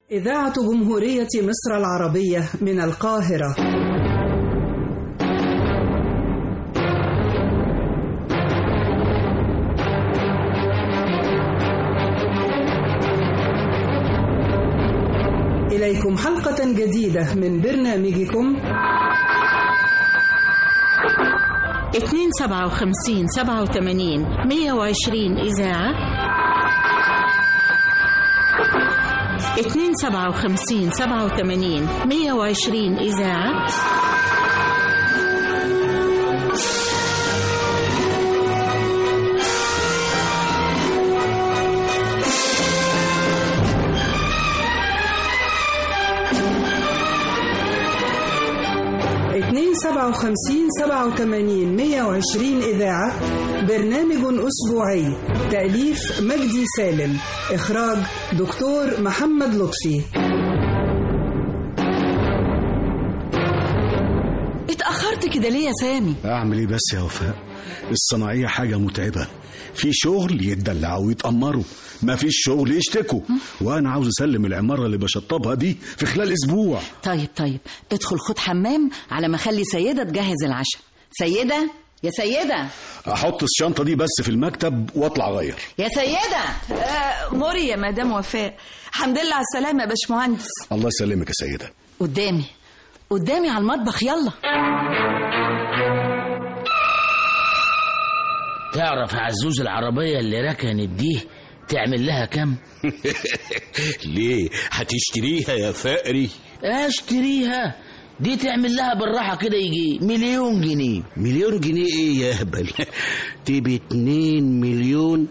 إذاعة جمهورية مصر العربية من القاهرة. إليكم حلقة جديدة من برنامجكم 257 87 120 إذاعة 257 87 120 إذاعة 257 87 120 إذاعة، برنامج أسبوعي، تأليف مجدي سالم، إخراج دكتور محمد لطفي. اتأخرت كده ليه يا سامي؟ أعمل إيه بس يا وفاء؟ الصناعية حاجة متعبة، في شغل يتدلعوا ويتأمروا، ما فيش شغل يشتكوا، وأنا عاوز أسلم العمارة اللي بشطبها دي في خلال أسبوع. طيب ادخل خد حمام على ما أخلي سيدة تجهز العشاء. سيدة يا سيدة، أحط الشنطة دي بس في المكتب وأطلع غير. يا سيدة. موري يا مدام وفاء، الحمد لله على السلامة يا باشمهندس. الله يسلمك يا سيدة. قدامي على المطبخ، يلا. تعرف يا عزوز العربية اللي ركنت دي تعمل لها كم؟ ليه هتشتريها يا فقري؟ اشتريها دي تعمل لها بالراحة كده يجي 1,000,000 جنيه. 1,000,000 جنيه ايه يا هبل؟ تبي 2,5 مليون.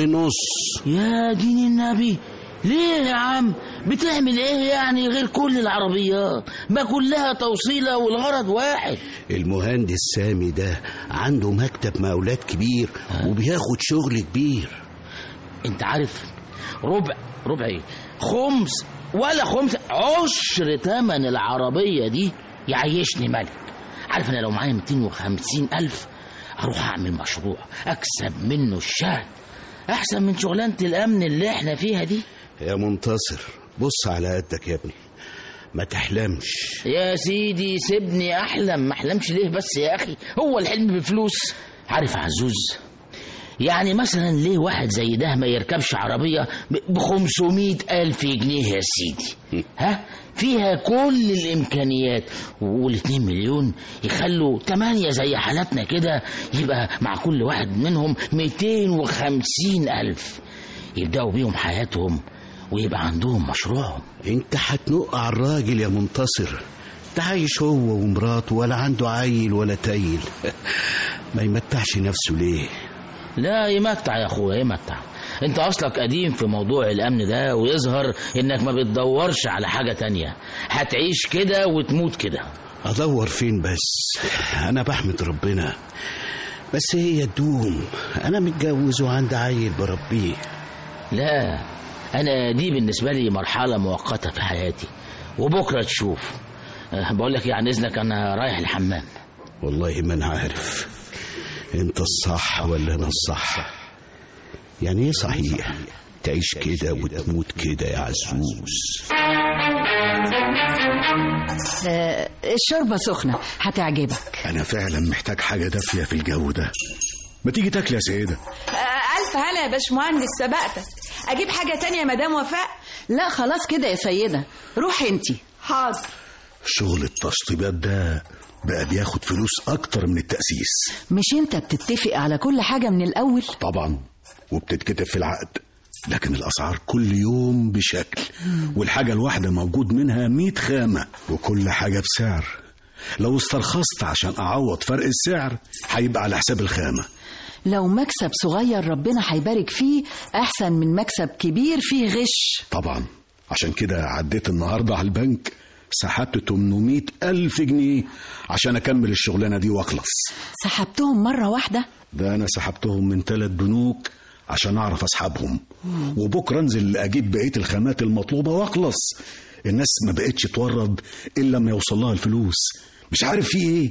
يا دين النبي، ليه يا عم؟ بتعمل ايه يعني غير كل العربيات؟ ما كلها توصيلة والغرض واحد. المهندس سامي ده عنده مكتب مقاولات كبير وبياخد شغل كبير. انت عارف ربع ايه، خمس ولا خمس عشر تمن العربية دي يعيشني ملك. عارف انا لو معايا 250,000 اروح اعمل مشروع اكسب منه الشهر احسن من شغلانة الامن اللي احنا فيها دي. يا منتصر بص على قدك يا ابني، ما تحلمش يا سيدي. سيبني احلم. ما احلمش ليه بس يا اخي؟ هو الحلم بفلوس؟ عارف عزوز، يعني مثلا ليه واحد زي ده ما يركبش عربية ب500,000 جنيه يا سيدي؟ فيها كل الإمكانيات، وال2 مليون يخلوا 8 زي حالتنا كده، يبقى مع كل واحد منهم 250,000 يبدأوا بيهم حياتهم ويبقى عندهم مشروعهم. انت هتنق على الراجل يا منتصر، تعيش هو ومراته ولا عنده عيل ولا تايل. ما يمتعش نفسه ليه؟ لا يمتع يا اخويا، يمتع. انت اصلك قديم في موضوع الامن ده، ويظهر انك ما بتدورش على حاجة تانية. هتعيش كده وتموت كده. ادور فين بس؟ انا بحمد ربنا، بس هي تدوم. انا متجوز وعندي عيل بربيه. لا انا دي بالنسبة لي مرحلة مؤقتة في حياتي، وبكرة تشوف. بقول لك عن اذنك انا رايح الحمام. والله ما انا عارف انت الصح ولا انا الصح. يعني ايه صحيح تعيش كده وتموت كده يا عزوز؟ الشوربة سخنة هتعجبك. أنا فعلا محتاج حاجة دافية في الجو ده. ما تيجي تاكل يا سيدة؟ ألف هلا يا باشمهندس، سبقتك. أجيب حاجة تانية يا مدام وفاء؟ لا خلاص كده يا سيدة، روحي انتي. حاضر. شغل التشطيبات ده بقى بياخد فلوس أكتر من التأسيس. مش انت بتتفق على كل حاجة من الأول؟ طبعا، وبتتكتب في العقد، لكن الأسعار كل يوم بشكل، والحاجة الواحدة موجود منها 100 خامة، وكل حاجة بسعر. لو استرخصت عشان أعوض فرق السعر هيبقى على حساب الخامة. لو مكسب صغير ربنا هيبارك فيه أحسن من مكسب كبير فيه غش. طبعا، عشان كده عديت النهاردة على البنك، سحبت 800,000 جنيه عشان أكمل الشغلانة دي وأخلص. سحبتهم مرة واحدة؟ ده أنا سحبتهم من 3 بنوك عشان أعرف أسحبهم، وبكرة أنزل أجيب بقية الخامات المطلوبة وأخلص. الناس ما بقتش تورد إلا ما يوصل لها الفلوس، مش عارف فيه إيه.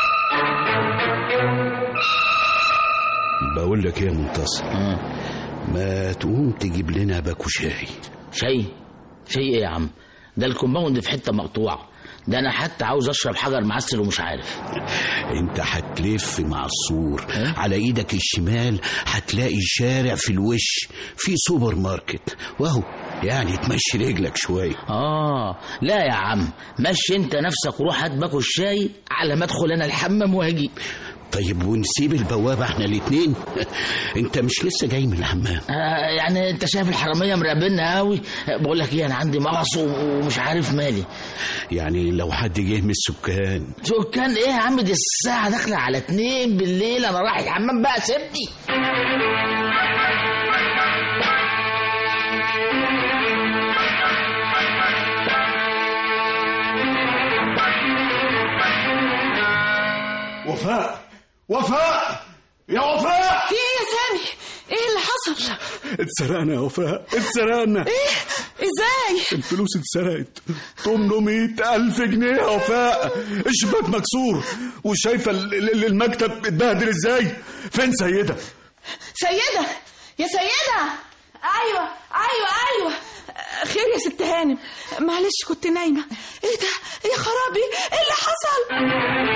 بقول لك إيه يا منتصر، ما تقوم تجيب لنا باكو شاي. شاي ايه يا عم؟ ده الكومباوند في حته مقطوعه، ده انا حتى عاوز اشرب حجر معسل ومش عارف. انت هتلف مع السور على ايدك الشمال هتلاقي شارع في الوش في سوبر ماركت، واهو يعني تمشي رجلك شويه. لا يا عم، مشي انت نفسك وروح هات باكو الشاي على ما ادخل انا الحمام واجي. طيب ونسيب البوابه احنا الاتنين؟ انت مش لسه جاي من الحمام؟ يعني انت شايف الحراميه مراقبيننا قوي. بقول لك ايه، انا عندي مغص ومش عارف مالي. يعني لو حد جه من السكان ايه يا عم؟ دي الساعه داخله على 2 بالليل، انا رايح الحمام بقى، سيبني. وفاء يا وفاء، في ايه يا سامي؟ ايه اللي حصل؟ اتسرقنا يا وفاء، اتسرقنا. ايه؟ ازاي؟ الفلوس اتسرقت 800,000 جنيه يا وفاء، الشباك مكسور وشايفه المكتب اتبهدل ازاي. فين سيدة؟ يا سيدة. ايوه خير يا ست هانم، معلش كنت نايمة. ايه ده يا خرابي؟ ايه اللي حصل؟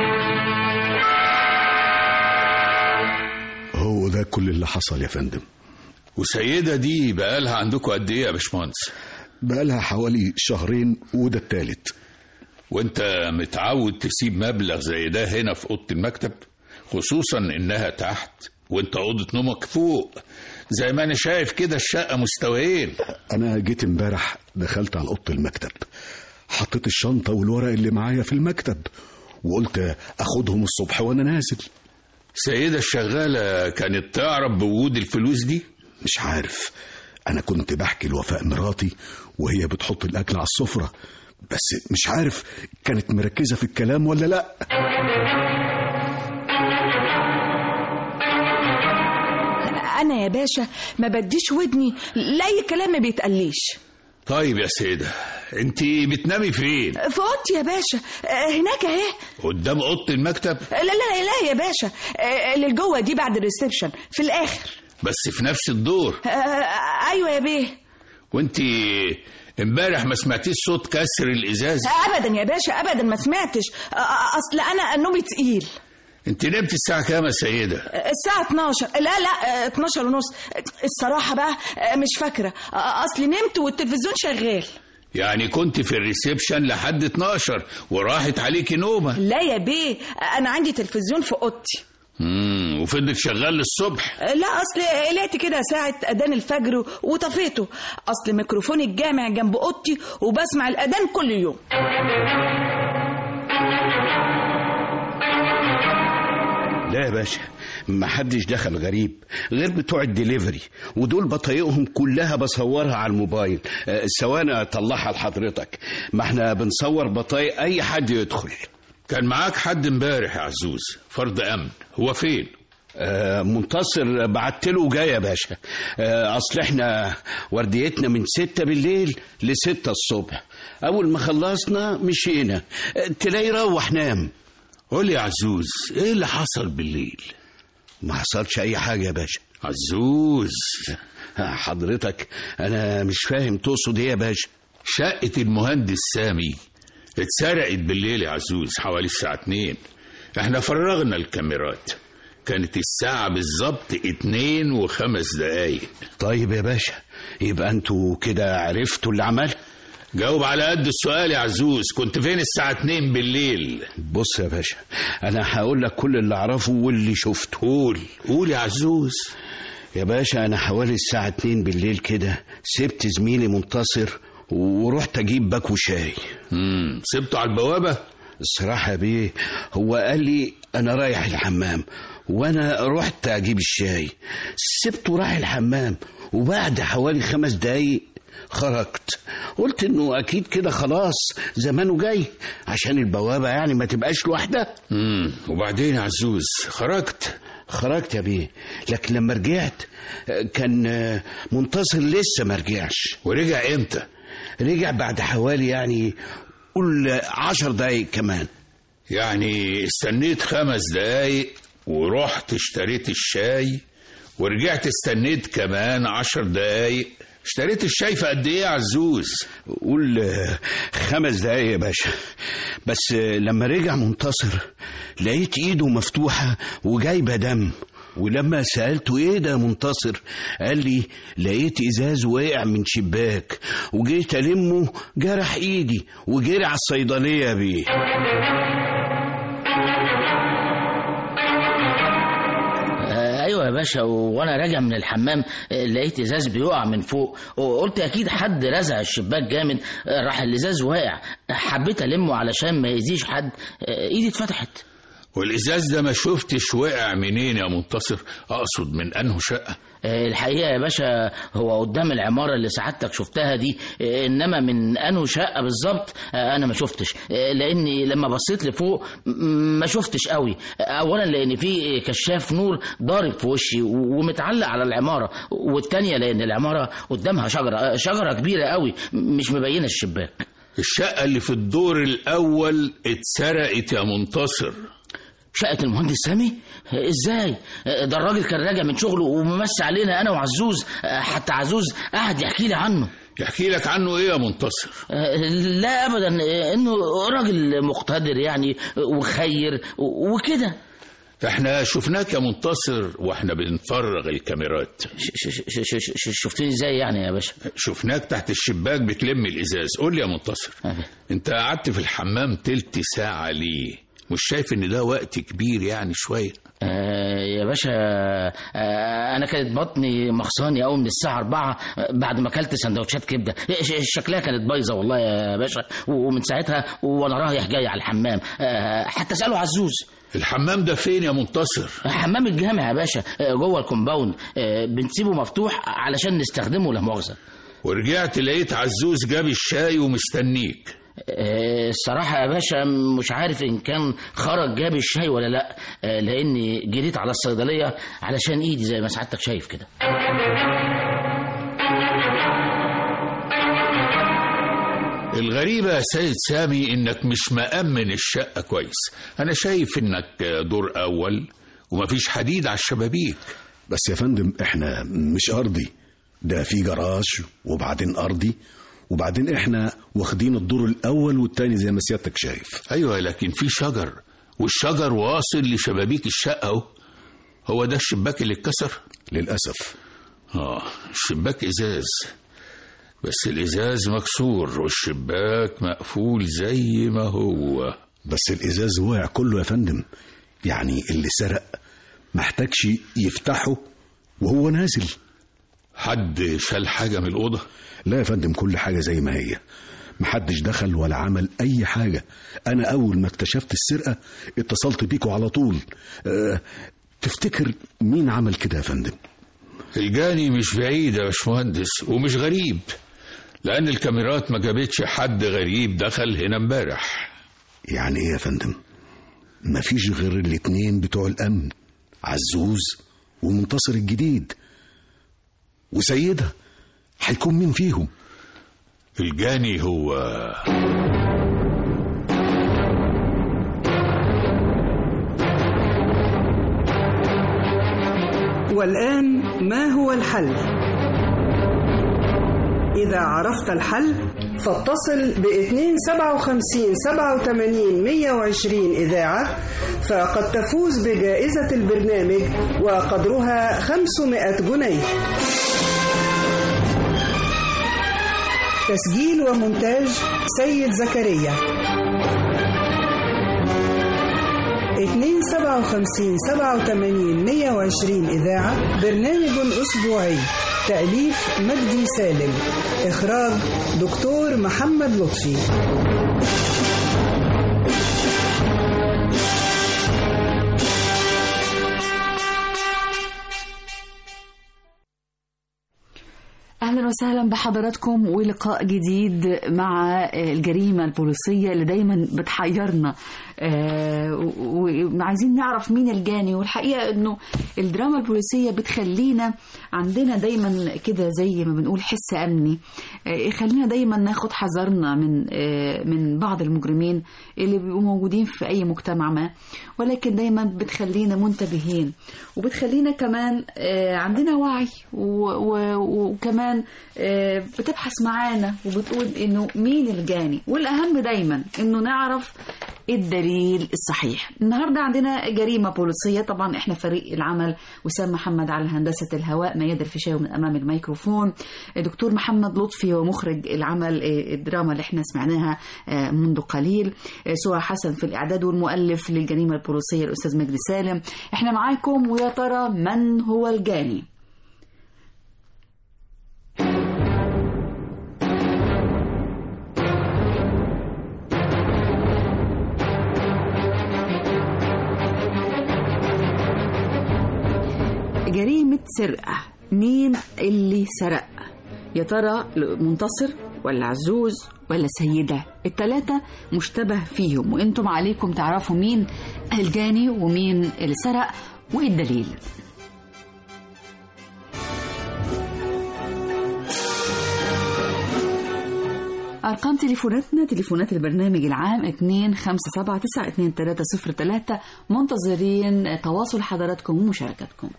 هو ده كل اللي حصل يا فندم. وسيدة دي بقالها عندكم قد ايه يا باشمهندس؟ بقالها حوالي شهرين وده التالت. وانت متعود تسيب مبلغ زي ده هنا في اوضه المكتب، خصوصا انها تحت وانت اوضه نومك فوق، زي ما انا شايف كده الشقه مستويين. انا جيت امبارح، دخلت على اوضه المكتب، حطيت الشنطه والورق اللي معايا في المكتب وقلت اخدهم الصبح وانا نازل. سيدة الشغالة كانت تعرف بوجود الفلوس دي؟ مش عارف، أنا كنت بحكي لوفاء مراتي وهي بتحط الأكل على السفرة، بس مش عارف كانت مركزة في الكلام ولا لأ. أنا يا باشا ما بديش ودني لأي كلام ما بيتقليش. طيب يا سيدة، انت بتنامي فين؟ في اوضتي يا باشا، هناك اهي قدام اوضه المكتب. لا يا باشا، اللي جوه دي بعد الريسبشن في الاخر. بس في نفس الدور؟ ايوه يا بيه. وانت امبارح ما سمعتيش صوت كسر الازاز؟ ابدا يا باشا، ابدا ما سمعتش، اصل انا نومي تقيل. انت نمت الساعه كام يا سيدة؟ الساعه 12. لا 12 ونص الصراحه بقى، مش فاكره، اصل نمت والتلفزيون شغال. يعني كنت في الريسبشن لحد 12 وراحت عليكي نومه؟ لا يا بيه، انا عندي تلفزيون في اوضتي. وفضلك شغال للصبح؟ لا، اصل قلقت كده ساعه اذان الفجر وطفيته، اصل ميكروفون الجامع جنب اوضتي وبسمع الاذان كل يوم. لا يا باشا، ما حدش دخل غريب غير بتوع الدليفري، ودول بطايقهم كلها بصورها على الموبايل. ثواني اطلعها لحضرتك، ما احنا بنصور بطايق اي حد يدخل. كان معاك حد امبارح يا عزوز، فرد امن، هو فين؟ منتصر بعتله جاي يا باشا. اصل احنا ورديتنا من 6 بالليل ل6 الصبح، اول ما خلصنا مشينا، تلاقي روح نام. قول يا عزوز، ايه اللي حصل بالليل؟ ما حصلش اي حاجة يا باشا. عزوز حضرتك انا مش فاهم تقصد ايه يا باشا؟ شقة المهندس سامي اتسرقت بالليل يا عزوز حوالي الساعة 2. احنا فرغنا الكاميرات، كانت الساعة بالظبط 2:05. طيب يا باشا، يبقى انتوا كده عرفتوا اللي عمل؟ جاوب على قد السؤال يا عزوز، كنت فين الساعة 2 بالليل؟ بص يا باشا، انا هقول لك كل اللي اعرفه واللي شفته. قول يا عزوز. يا باشا، انا حوالي الساعة 2 بالليل كده سبت زميلي منتصر ورحت اجيب باكو شاي. سبته على البوابة؟ الصراحة يا بيه، هو قال لي انا رايح الحمام، وانا رحت اجيب الشاي، سبته راح الحمام، وبعد حوالي 5 دقايق خرجت، قلت انه اكيد كده خلاص زمانه جاي عشان البوابة يعني ما تبقاش لوحدها. وبعدين يا عزوز خرجت يا بيه، لكن لما رجعت كان منتصر لسه ما رجعش. ورجع امتى؟ رجع بعد حوالي يعني قول 10 دقايق كمان. يعني استنيت 5 دقايق ورحت اشتريت الشاي ورجعت استنيت كمان 10 دقايق. اشتريت الشاي في قد ايه يا عزوز؟ قول 5 دقايق يا باشا. بس لما رجع منتصر لقيت ايده مفتوحة وجايبة دم، ولما سألته ايه ده منتصر قال لي لقيت ازاز واقع من شباك وجيت ألمه جرح ايدي وجري على الصيدلية بيه. ايوه يا باشا، وانا راجع من الحمام لقيت ازاز بيقع من فوق، وقلت اكيد حد رزع الشباك جامد، راح الازاز واقع، حبيت المه علشان ما يأذيش حد، ايدي اتفتحت. والازاز ده ما شفتش وقع منين يا منتصر؟ اقصد من انه شقة؟ الحقيقة يا باشا هو قدام العمارة اللي سعادتك شفتها دي، إنما من أنه شقة بالظبط أنا ما شفتش، لأني لما بصيت لفوق ما شفتش قوي. أولا لأن في كشاف نور ضارب في وشي ومتعلق على العمارة، والتانية لأن العمارة قدامها شجرة كبيرة قوي مش مبينة الشباك. الشقة اللي في الدور الأول اتسرقت يا منتصر. شقة المهندس سامي؟ ازاي؟ ده الراجل كان راجع من شغله وممسي علينا انا وعزوز، حتى عزوز قعد يحكي لي عنه. يحكي لك عنه ايه يا منتصر؟ لا ابدا، انه راجل مقتدر يعني وخير وكده. احنا شفناك يا منتصر واحنا بنفرغ الكاميرات. شفتني ازاي يعني يا باشا؟ شفناك تحت الشباك بتلم الازاز. قول لي يا منتصر، انت قعدت في الحمام تلت ساعة ليه؟ مش شايف ان ده وقت كبير يعني شوية؟ يا باشا انا كانت بطني مخصاني قوي من الساعة 4 بعد ما اكلت سندوتشات كبدة، شكلها كانت بايظة والله يا باشا، ومن ساعتها وانا رايح جاي على الحمام، حتى اسأله عزوز. الحمام ده فين يا منتصر؟ حمام الجامع يا باشا، جوه الكومباوند، بنسيبه مفتوح علشان نستخدمه لا مؤاخذة. ورجعت لقيت عزوز جاب الشاي ومستنيك. الصراحة يا باشا مش عارف إن كان خرج جاب الشاي ولا لأ، لأني جريت على الصيدلية علشان إيدي زي ما سعادتك شايف كده. الغريبة يا سيد سامي إنك مش مأمن الشقة كويس. أنا شايف إنك دور أول ومفيش حديد على الشبابيك. بس يا فندم إحنا مش أرضي، ده في جراج وبعدين أرضي، وبعدين احنا واخدين الدور الاول والتاني زي ما سيادتك شايف. ايوه لكن في شجر، والشجر واصل لشبابيك الشقه اهو. هو ده الشباك اللي اتكسر؟ للاسف. الشباك ازاز، بس الازاز مكسور والشباك مقفول زي ما هو. بس الازاز واقع كله يا فندم، يعني اللي سرق محتاجش يفتحه وهو نازل. حد شال حاجه من الاوضه؟ لا يا فندم، كل حاجة زي ما هي، محدش دخل ولا عمل أي حاجة. أنا أول ما اكتشفت السرقة اتصلت بيكوا على طول. تفتكر مين عمل كده يا فندم؟ الجاني مش بعيد يا باشمهندس ومش غريب، لأن الكاميرات ما جابتش حد غريب دخل هنا امبارح. يعني إيه يا فندم؟ مفيش غير الاتنين بتوع الأمن، عزوز ومنتصر الجديد وسيدة. هيكون مين فيهم؟ الجاني هو والآن ما هو الحل؟ إذا عرفت الحل فاتصل ب257 87 120 إذاعة، فقد تفوز بجائزة البرنامج وقدرها 500 جنيه. تسجيل ومونتاج سيد زكريا. 257 87 120 إذاعة، برنامج أسبوعي، تأليف مجدي سالم، إخراج دكتور محمد لطفي. أهلا أهلا وسهلا بحضراتكم ولقاء جديد مع الجريمة البوليسية اللي دايما بتحيرنا، وعايزين نعرف مين الجاني. والحقيقة أنه الدراما البوليسية بتخلينا عندنا دايما كده زي ما بنقول حس أمني، يخلينا دايما ناخد حذرنا من بعض المجرمين اللي بيبقوا موجودين في أي مجتمع ما، ولكن دايما بتخلينا منتبهين وبتخلينا كمان عندنا وعي وكمان بتبحث معانا وبتقول انه مين الجاني، والاهم دايما انه نعرف الدليل الصحيح. النهارده عندنا جريمه بوليسيه، طبعا احنا فريق العمل وسام محمد على هندسه الهواء، ميادة الفيشاوي من امام الميكروفون، دكتور محمد لطفي هو مخرج العمل الدراما اللي احنا سمعناها منذ قليل، سهى حسن في الاعداد، والمؤلف للجريمه البوليسيه الاستاذ مجدي سالم. احنا معاكم، ويا ترى من هو الجاني؟ جريمة سرقة، مين اللي سرق؟ يا ترى منتصر ولا عزوز ولا سيدة؟ الثلاثة مشتبه فيهم، وانتم عليكم تعرفوا مين الجاني ومين اللي سرق وايه الدليل. أرقام تليفوناتنا، تليفونات البرنامج العام 257922303، منتظرين تواصل حضراتكم ومشاركتكم.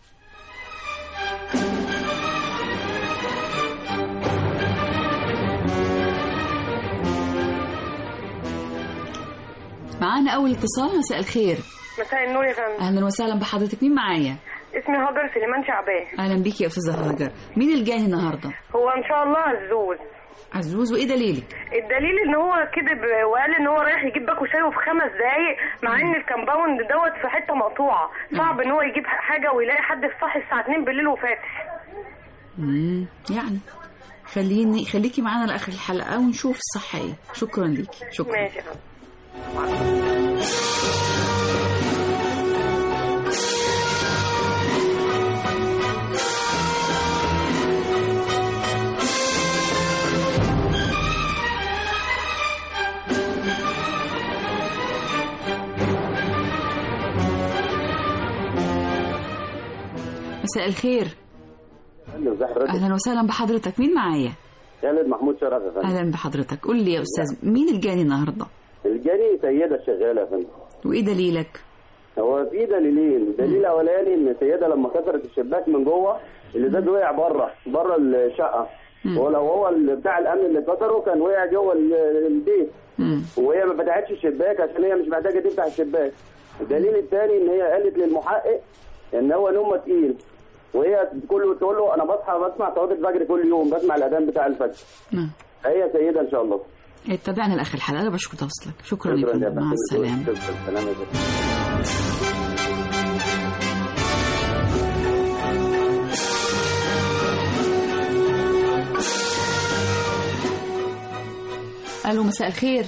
معانا أول اتصال. مساء الخير. مساء النور يا فندم. أهلا وسهلا بحضرتك، مين معايا؟ اسمي هاجر سليمان شعبان. أهلا بيكي يا أستاذة هاجر. مين الجاني النهاردة؟ هو إن شاء الله عزوز. عزوز، وإيه دليلك؟ الدليل إن هو كذب وقال إن هو رايح يجيب باكو شاي في 5 دقايق، مع إن الكمباوند دوت في حتة مقطوعة، صعب إن هو يجيب حاجة ويلاقي حد صاحي الساعة 2 بالليل وفاتح. يعني خليكي معانا لآخر الحلقة ونشوف الصح إيه. شكرا ليكي. شكرا. ماشي يا فندم. مساء الخير. اهلا وسهلا بحضرتك، مين معايا؟ خالد محمود شرف يا فندم. اهلا بحضرتك. قول لي يا استاذ، مين الجاني النهارده؟ الجاني سيده شغاله يا فندم. وايه دليلك؟ هو في دليلين. الدليل الاولاني ان السيده لما كسرت الشباك من جوه الازاز وقع بره الشقه، هو بتاع الامن اللي كسره كان وقع جوه البيت، وهي ما فتحتش الشباك عشان هي مش محتاجه تفتح الشباك. الدليل الثاني ان هي قالت للمحقق ان هو نومه تقيل، وهي تقول له انا بصحى بسمع صلاه الفجر كل يوم، بسمع الاذان بتاع الفجر. هي سيده ان شاء الله. اتبعنا لاخر الحلقه. انا بشكر تواصلك. شكرا لكم. مع السلامه. الو، مساء الخير.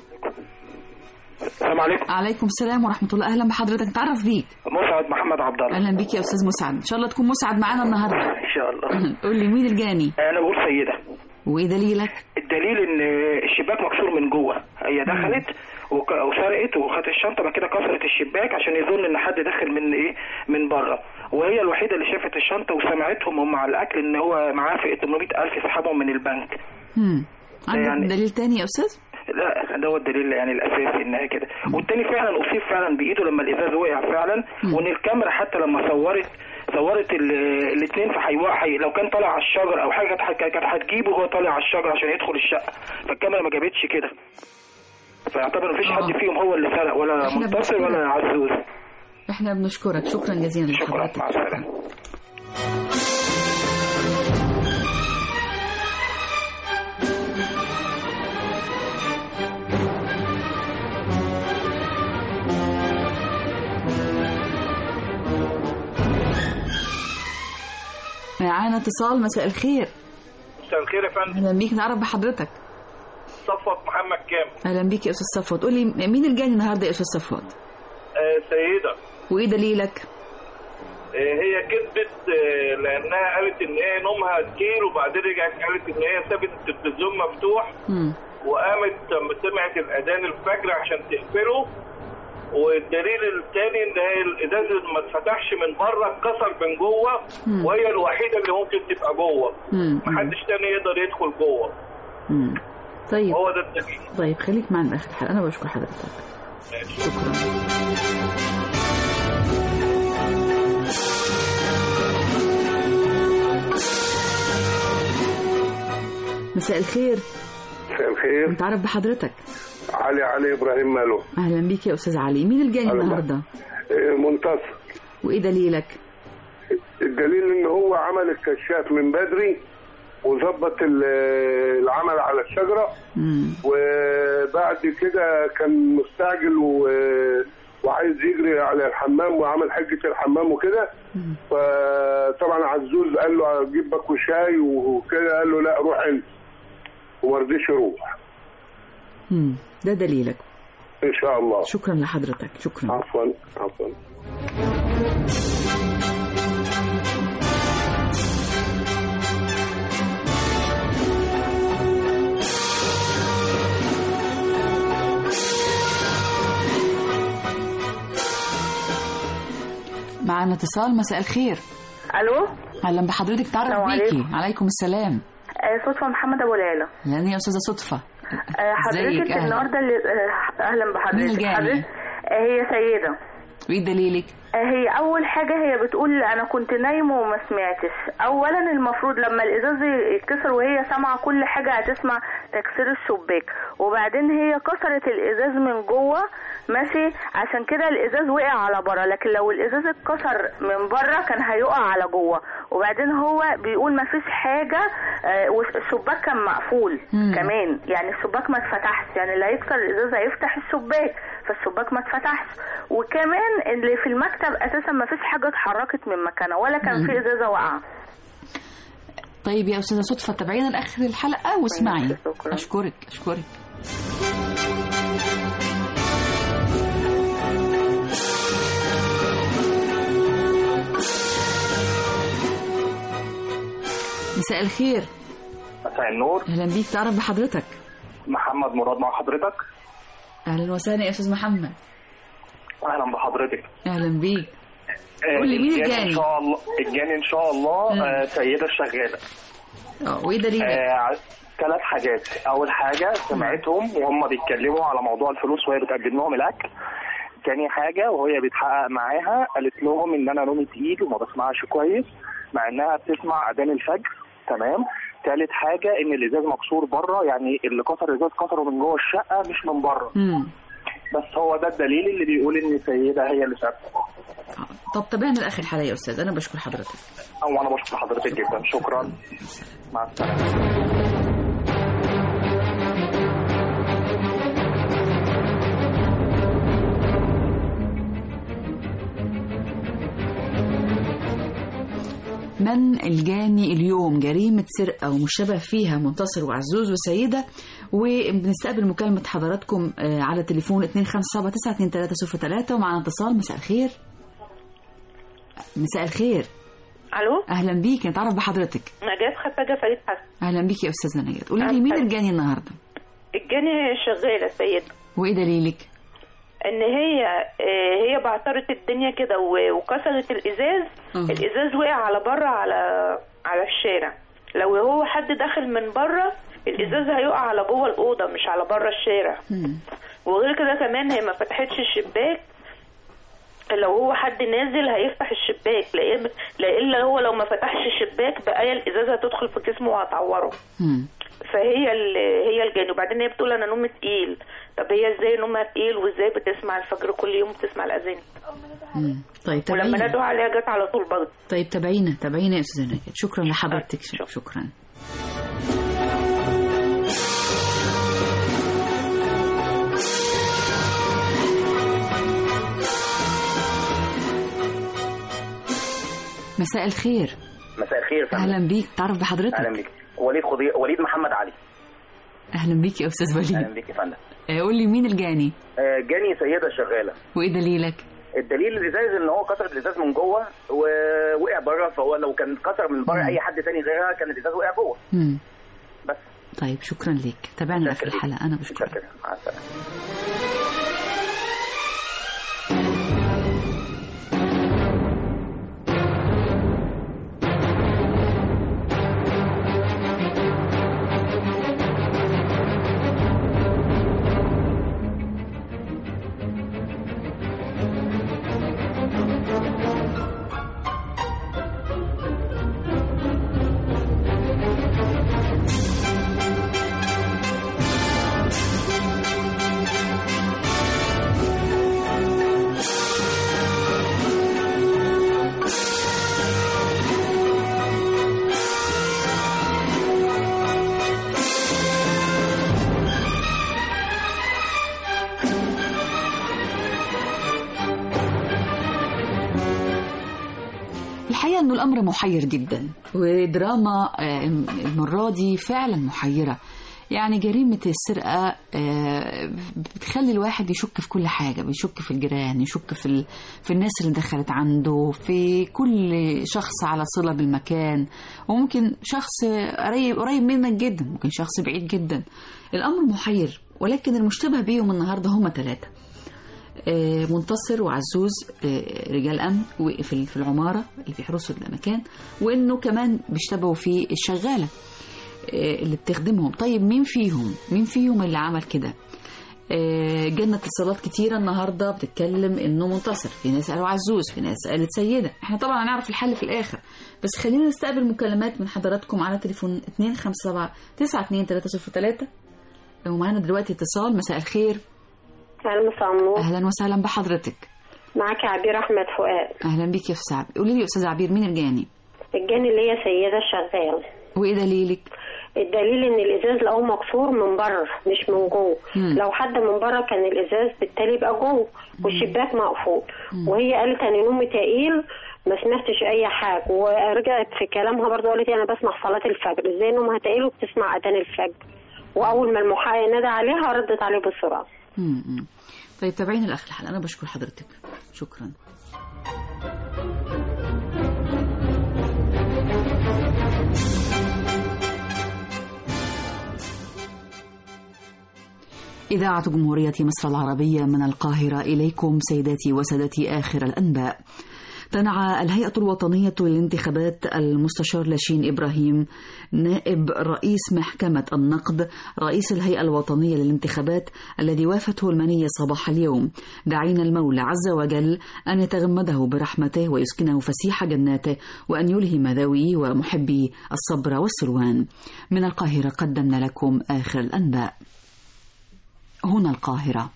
السلام عليكم. عليكم السلام ورحمه الله. اهلا بحضرتك، تعرف بيك؟ مسعد محمد عبد الله. اهلا بيك يا استاذ مسعد، ان شاء الله تكون مسعد معانا النهارده ان شاء الله. قول لي مين الجاني؟ انا بقول سيده. وايه دليلك؟ الدليل ان الشباك مكسور من جوه، هي دخلت وسرقت وخدت الشنطه، بعد كده كسرت الشباك عشان يظن ان حد داخل من بره، وهي الوحيده اللي شافت الشنطه وسمعتهم هم على الاكل ان هو معاه في 800,000 سحبهم من البنك. عندك يعني دليل تاني يا استاذ؟ لا، ده هو الدليل يعني الاساسي انها كده. والتاني فعلا اصيب فعلا بايده لما الازاز وقع فعلا، وان الكاميرا حتى لما صورت الاثنين في لو كان طالع على الشجر او حاجه كانت هتجيبه وهو طالع على الشجر عشان يدخل الشقه، فالكاميرا ما جابتش كده، فيعتبر مفيش حد فيهم هو اللي سرق، ولا منتصر ولا عزوز. احنا بنشكرك، شكرا جزيلا لحضرتك. شكرا، مع السلامه. معانا اتصال. مساء الخير. مساء الخير يا فندم. اهلا بيك، نعرف بحضرتك. صفوت محمد كامل. اهلا بيك يا استاذ صفوت. قول لي مين الجاني النهارده يا استاذ صفوت؟ سيده. وايه دليلك؟ هي كذبت لانها قالت ان هي نومها تقيل، وبعدين رجعت قالت ان هي سابت التلفزيون مفتوح وقامت لما سمعت الاذان الفجر عشان تقفله. والدليل الثاني ان هي الازاز ما اتفتحش من بره، اتكسر من جوه، وهي الوحيده اللي ممكن تبقى جوه، محدش تاني يقدر يدخل جوه. طيب هو ده الدليل. طيب خليك معنا لاخر الحلقه. انا بشكر حضرتك. شكرا. مساء الخير. مساء الخير. نتعرف بحضرتك. علي إبراهيم مالو. أهلا بيك يا أستاذ علي. مين الجاني النهاردة؟ منتصر. وإيه دليلك؟ الدليل إن هو عمل الكشاف من بدري وظبط العمل على الشجرة، وبعد كده كان مستعجل وعايز يجري على الحمام وعمل حجة الحمام وكده. فطبعا عزوز قال له اجيب باكو شاي وكده، قال له لا روح انت، وما رضيش يروح. ده دليلك ان شاء الله. شكرا لحضرتك. شكرا. عفوا. معنا اتصال. مساء الخير. الو. اهلا بحضرتك. تعرف بيكي. عليكم السلام. صدفه محمد ابو ليلى. يعني يا استاذه صدفه. حضرتك النهارده اللي اهلا بحضرتك. هي سيده. وايه دليلك؟ هي اول حاجه هي بتقول انا كنت نايمه وما سمعتش. اولا المفروض لما الازاز يتكسر وهي سامعه كل حاجه هتسمع تكسير الشباك، وبعدين هي كسرت الازاز من جوه ماشي، عشان كده الازاز وقع على بره، لكن لو الازاز اتكسر من بره كان هيقع على جوه. وبعدين هو بيقول ما فيش حاجه، والشباك كان مقفول كمان، يعني الشباك ما اتفتحش، يعني اللي هيكسر الازاز هيفتح الشباك، فالشباك ما اتفتحش. وكمان اللي في المكتب اساسا ما فيش حاجه اتحركت من مكانها ولا كان في ازازه واقعه. طيب يا استاذه صدفه تابعينا لاخر الحلقه واسمعي. اشكرك. مساء الخير. مساء النور. اهلا بيك. تعرف بحضرتك؟ محمد مراد مع حضرتك. اهلا وسهلا يا استاذ محمد. اهلا بحضرتك. اهلا بيك. قول لي مين الجاني؟ ان شاء الله الجاني ان شاء الله سيده شغاله. وايه دليلك؟ 3 حاجات. اول حاجه سمعتهم وهم بيتكلموا على موضوع الفلوس وهي بتقدم لهم الاكل. تاني حاجه وهي بتحقق معاها قالت لهم ان انا نومي تقيل وما بسمعش كويس، مع انها بتسمع اذان الفجر. تمام. ثالث حاجه ان الازاز مكسور بره، يعني اللي كسر الازاز كسره من جوه الشقه مش من بره. بس هو ده الدليل اللي بيقول ان السيده هي اللي سابته. طب تابعنا لاخر الحلقه يا استاذ. انا بشكر حضرتك. انا بشكر حضرتك جدا. شكرا. مع السلامه. من الجاني اليوم؟ جريمة سرقة ومشتبه فيها منتصر وعزوز وسيدة. وبنستقبل مكالمة حضراتكم على تليفون 257-923-03. ومعنا اتصال. مساء الخير. مساء الخير. الو. اهلا بيك. نتعرف بحضرتك. نجاة خفاجة فريد حسن. اهلا بيك يا استاذة نجاة. قولي لي مين الجاني النهارده؟ الجاني شغالة سيدة. وايه دليلك؟ ان هي بعترت الدنيا كده وكسرت الازاز. الازاز وقع على بره على الشارع. لو هو حد داخل من بره الازاز هيقع على جوه الاوضه مش على بره الشارع. وغير كده كمان هي ما فتحتش الشباك. لو هو حد نازل هيفتح الشباك، لان هو لو ما فتحش الشباك بقايا الازازه هتدخل في جسمه وهتعوره. هي الجاني. وبعدين هي بتقول انا نومي تقيل. طب هي ازاي نومها تقيل وازاي بتسمع الفجر كل يوم بتسمع الاذان؟ طيب ولما ندعو عليها جت على طول برضه. طيب تابعينا يا استاذه نجاة. شكرا لحضرتك. شكرا. مساء الخير. مساء الخير فندم. اهلا بيك. تعرف بحضرتك؟ اهلا بيك. وليد محمد علي. اهلا بيك يا استاذ وليد. اهلا بيك يا فندم. قول لي مين الجاني؟ جاني سيده شغاله. وايه دليلك؟ الدليل الازاز ان هو كسر الازاز من جوه ووقع بره، فهو لو كان كسر من بره اي حد تاني غيرها كان الازاز وقع جوه. بس. طيب شكرا لك، تابعنا في الحلقه. انا بشكرك. مع السلامه. الحقيقة أنه الأمر محير جدا، ودراما المرة دي فعلا محيرة. يعني جريمة السرقة بتخلي الواحد يشك في كل حاجة، بيشك في الجيران، يشك في الناس اللي دخلت عنده، في كل شخص على صلة بالمكان، وممكن شخص قريب منك جدا، ممكن شخص بعيد جدا. الأمر محير، ولكن المشتبه بيهم النهاردة هم 3: منتصر وعزوز، رجال أمن في العمارة اللي بيحرسوا المكان، وإنه كمان بيشتبهوا في الشغالة اللي بتخدمهم. طيب مين فيهم اللي عمل كده؟ جالنا اتصالات كتيرة النهاردة بتتكلم إنه منتصر، في ناس قالوا عزوز، في ناس قالت سيدة. احنا طبعا هنعرف الحل في الآخر، بس خلينا نستقبل مكالمات من حضراتكم على تليفون 257-92-303. ومعانا دلوقتي اتصال. مساء الخير. اهلا وسهلا بحضرتك. معك عبير احمد فؤاد. اهلا بيك يا استاذ عبير. قولي لي يا استاذ عبير، مين الجاني؟ الجاني اللي هي سيده الشغال. وايه دليلك؟ الدليل ان الازاز لقوه مكسور من بره مش من جوه. لو حد من بره كان الازاز بالتالي يبقى جوه والشباك مقفول. وهي قالت ان نومي تقيل ما سمعتش اي حاجه، ورجعت في كلامها برضو قالت انا بسمع صلاه الفجر. ازاي نومها تقيل وبتسمع اذان الفجر؟ واول ما المحقق نادى عليها ردت عليه بسرعه. طيب تابعين الأخ الحلقة. أنا بشكر حضرتك، شكرا. إذاعة جمهورية مصر العربية من القاهرة إليكم سيداتي وسادتي آخر الأنباء. تنعى الهيئة الوطنية للانتخابات المستشار لاشين إبراهيم نائب رئيس محكمة النقد رئيس الهيئة الوطنية للانتخابات الذي وافته المنية صباح اليوم، داعين المولى عز وجل أن يتغمده برحمته ويسكنه فسيح جناته وأن يلهم ذويه ومحبي الصبر والسلوان. من القاهرة قدمنا لكم آخر الأنباء. هنا القاهرة.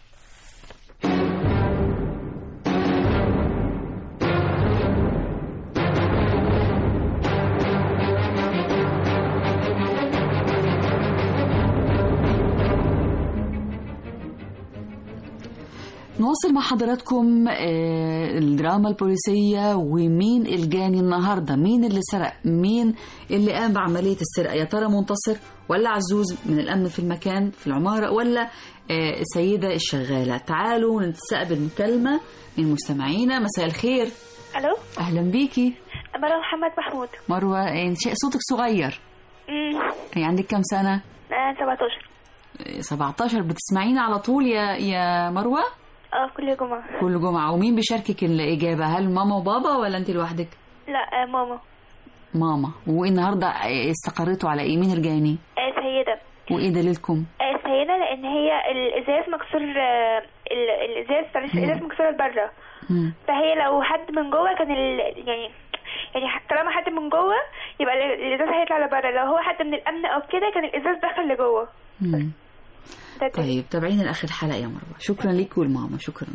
نواصل مع حضراتكم الدراما البوليسية. ومين الجاني النهاردة؟ مين اللي سرق؟ مين اللي قام بعملية السرقة؟ يا ترى منتصر ولا عزوز من الأمن في المكان في العمارة ولا سيدة الشغالة؟ تعالوا نستقبل مكالمة من مستمعينا. مساء الخير. ألو. أهلا بيكي. مروة محمد محمود. مروة، صوتك صغير. عندك كم سنة؟ 17. 17. بتسمعينا على طول يا مروة؟ كل جمعة. كل جمعة. ومين بيشاركك الإجابة؟ هل ماما وبابا ولا أنت لوحدك؟ لا، ماما. والنهاردة استقريتوا على إيه؟ مين الجاني؟ سيدة. وإيه دليلكم؟ سيدة لأن هي الإزاز مكسور، الإزاز مكسور لبره، فهي لو حد من جوه كان يعني طالما حد من جوه يبقى الإزاز هيطلع لبره، لو هو حد من الأمن أو كده كان الإزاز دخل لجوه. طيب تابعين الأخ الحلقة يا مروة. شكرا لك والماما. شكرا.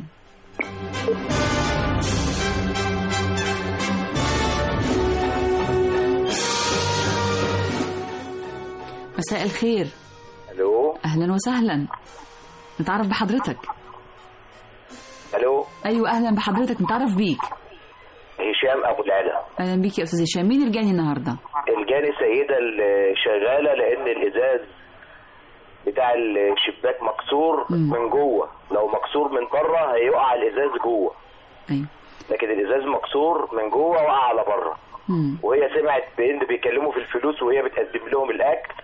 مساء الخير. الو. اهلا وسهلا. نتعرف بحضرتك. الو. ايوه اهلا بحضرتك، نتعرف بيك. هشام ابو العلا. اهلا بيك يا استاذ هشام. مين الجاني النهارده؟ الجاني السيده الشغاله، لان الازاز بتاع الشباك مكسور من جوه، لو مكسور من بره هيقع الازاز جوه. ايوه. لكن الازاز مكسور من جوه وقع على بره، وهي سمعت بان بيكلموا في الفلوس وهي بتقدم لهم الاكل،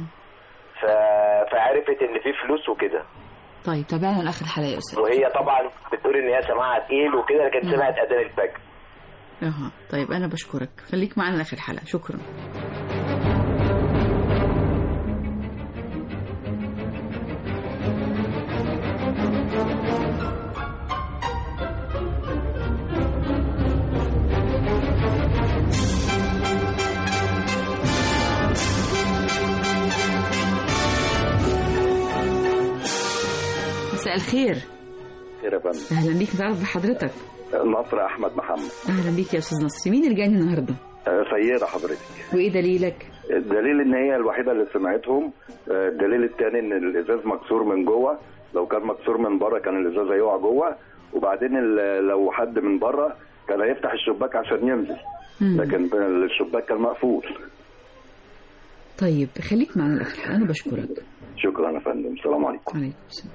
فعرفت ان في فلوس وكده. طيب تابعنا لاخر الحلقه يا استاذ. وهي طبعا بتقول ان هي سماعها تقيل وكده، لكن سمعت اذان الفجر. طيب انا بشكرك، خليك معانا لاخر الحلقه. شكرا. مساء الخير. خير يا فندم. اهلا بيك، نتعرف بحضرتك. نصر احمد محمد. اهلا بيك يا استاذ نصر. مين اللي جاني النهارده؟ سيدة حضرتك. وايه دليلك؟ الدليل ان هي الوحيده اللي سمعتهم. الدليل الثاني ان الازاز مكسور من جوه، لو كان مكسور من بره كان الازاز هيقع جوه، وبعدين لو حد من بره كان هيفتح الشباك عشان ينزل، لكن الشباك كان مقفول. طيب خليك معنا الاخر، انا بشكرك. شكرا يا فندم، السلام عليكم. وعليكم السلام.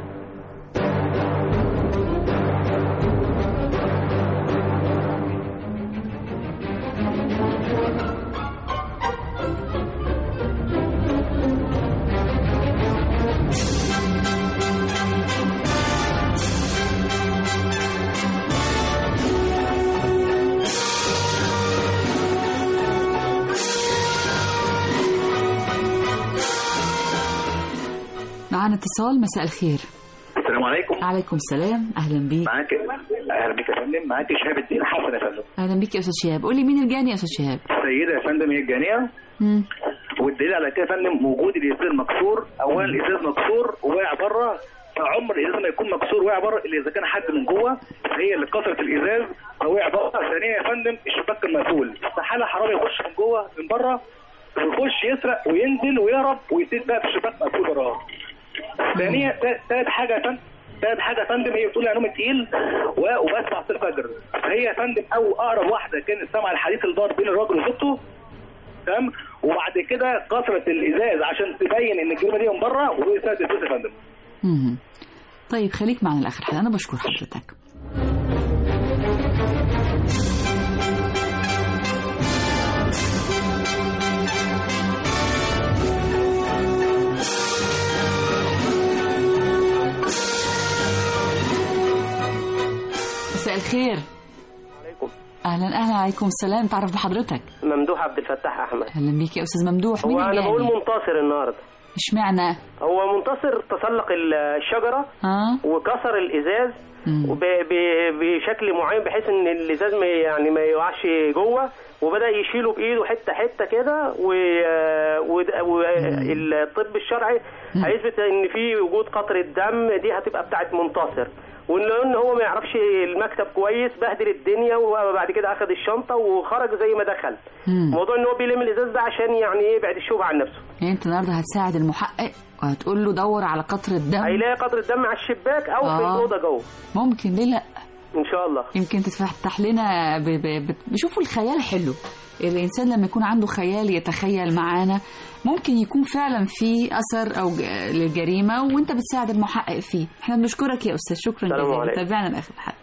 معنا اتصال. مساء الخير. السلام عليكم. عليكم السلام، اهلا بيك. اهلا بيك يا فندم. معاك شهاب الدين حسن يا فندم. اهلا بيك يا استاذ شهاب. قول لي مين الجاني يا استاذ شهاب؟ السيده يا فندم هي الجانيه. والدليل على كده يا فندم وجود الازاز المكسور. اولا الازاز مكسور وواقع بره، فعمر الازاز ما يكون مكسور وواقع بره الا اذا كان حد من جوه هي اللي كسرت الازاز فوقع بره. ثانيا يا فندم الشباك كان مقفول، استحاله حرامي يخش من جوه من بره ويخش يسرق وينزل ويهرب ويسيب بقى في الشباك مقفول وراه. ثانيا ثالث حاجه يا فندم هي بتقول نوم تقيل وبسمع صوت الفجر. فهي يا فندم او اقرب واحده كانت سامعه الحديث اللي دار بين الراجل وزوجته، تمام، وبعد كده كسرت الازاز عشان تبين ان الجريمه دي من بره وهي سادت الفلوس يا فندم. طيب خليك معنا لاخر حلقه، انا بشكر حضرتك. مساء الخير. عليكم. اهلا عليكم السلام. تعرف بحضرتك؟ ممدوح عبد الفتاح احمد. اهلا بيك يا استاذ ممدوح. هو انا بقول منتصر النهارده. اشمعنى؟ هو منتصر تسلق الشجره وكسر الازاز بشكل معين بحيث ان الازاز ما يوقعش جوه، وبدا يشيله بايده حته حته كده، والطب الشرعي هيثبت ان في وجود قطره دم دي هتبقى بتاعه منتصر، وان هو ما يعرفش المكتب كويس بهدل الدنيا، وبعد كده اخذ الشنطه وخرج زي ما دخل. موضوع ان هو بيلم الازاز ده عشان يعني يبعد الشبهه عن نفسه. يعني انت النهارده هتساعد المحقق وهتقول له دور على قطره دم، هيلاقي قطره دم على الشباك او في الاوضه جوه. ممكن، ليه لا؟ ان شاء الله. يمكن تفتح لنا بشوفوا الخيال حلو. الانسان لما يكون عنده خيال يتخيل معانا ممكن يكون فعلا في اثر او للجريمه وانت بتساعد المحقق فيه. احنا بنشكرك يا استاذ، شكرا جزيلا. تابعنا لاخر الحلقه.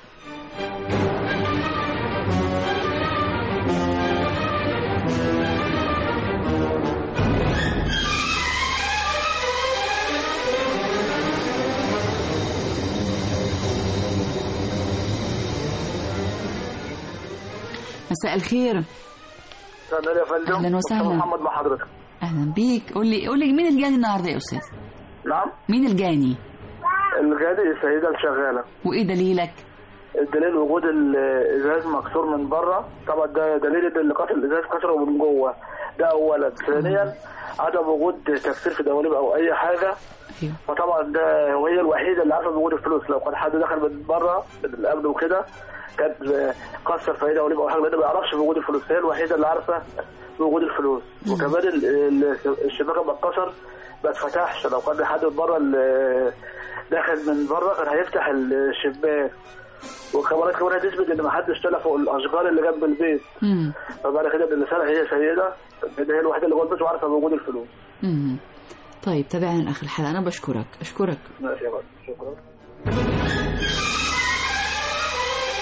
مساء الخير. اهلا يا فندم. اهلا وسهلا. محمد مع حضرتك. اهلا بيك. قول لي مين الجاني النهارده يا استاذ؟ نعم. مين الجاني؟ الجاني السيده الشغاله. وايه دليلك؟ الدليل وجود الازاز مكسور من بره، طبعا ده دليل ان اللي قتل الازاز كسره من جوه، ده اولا. ثانيا عدم وجود تكسير في دواليب او اي حاجه. فطبعا ده وهي الوحيده اللي عارفه بوجود الفلوس. لو كان حد دخل من بره من الامن وكده كانت كسر في دواليب او حاجه، لانه ما يعرفش بوجود الفلوس. هي الوحيده اللي عارفه بوجود الفلوس. وكمان الشباك لما اتكسر ما اتفتحش. لو كان حد من بره داخل من بره كان هيفتح الشباك. وكاميرات كمان هتثبت ان ما حدش طلع فوق الاشجار اللي جنب البيت. فبعد كده اللي سرق هي سيده، هي الوحيده اللي جوه البيت وعارفه بوجود الفلوس. طيب تابعنا لاخر الحلقه، انا بشكرك. ماشي يا فندم، شكرا.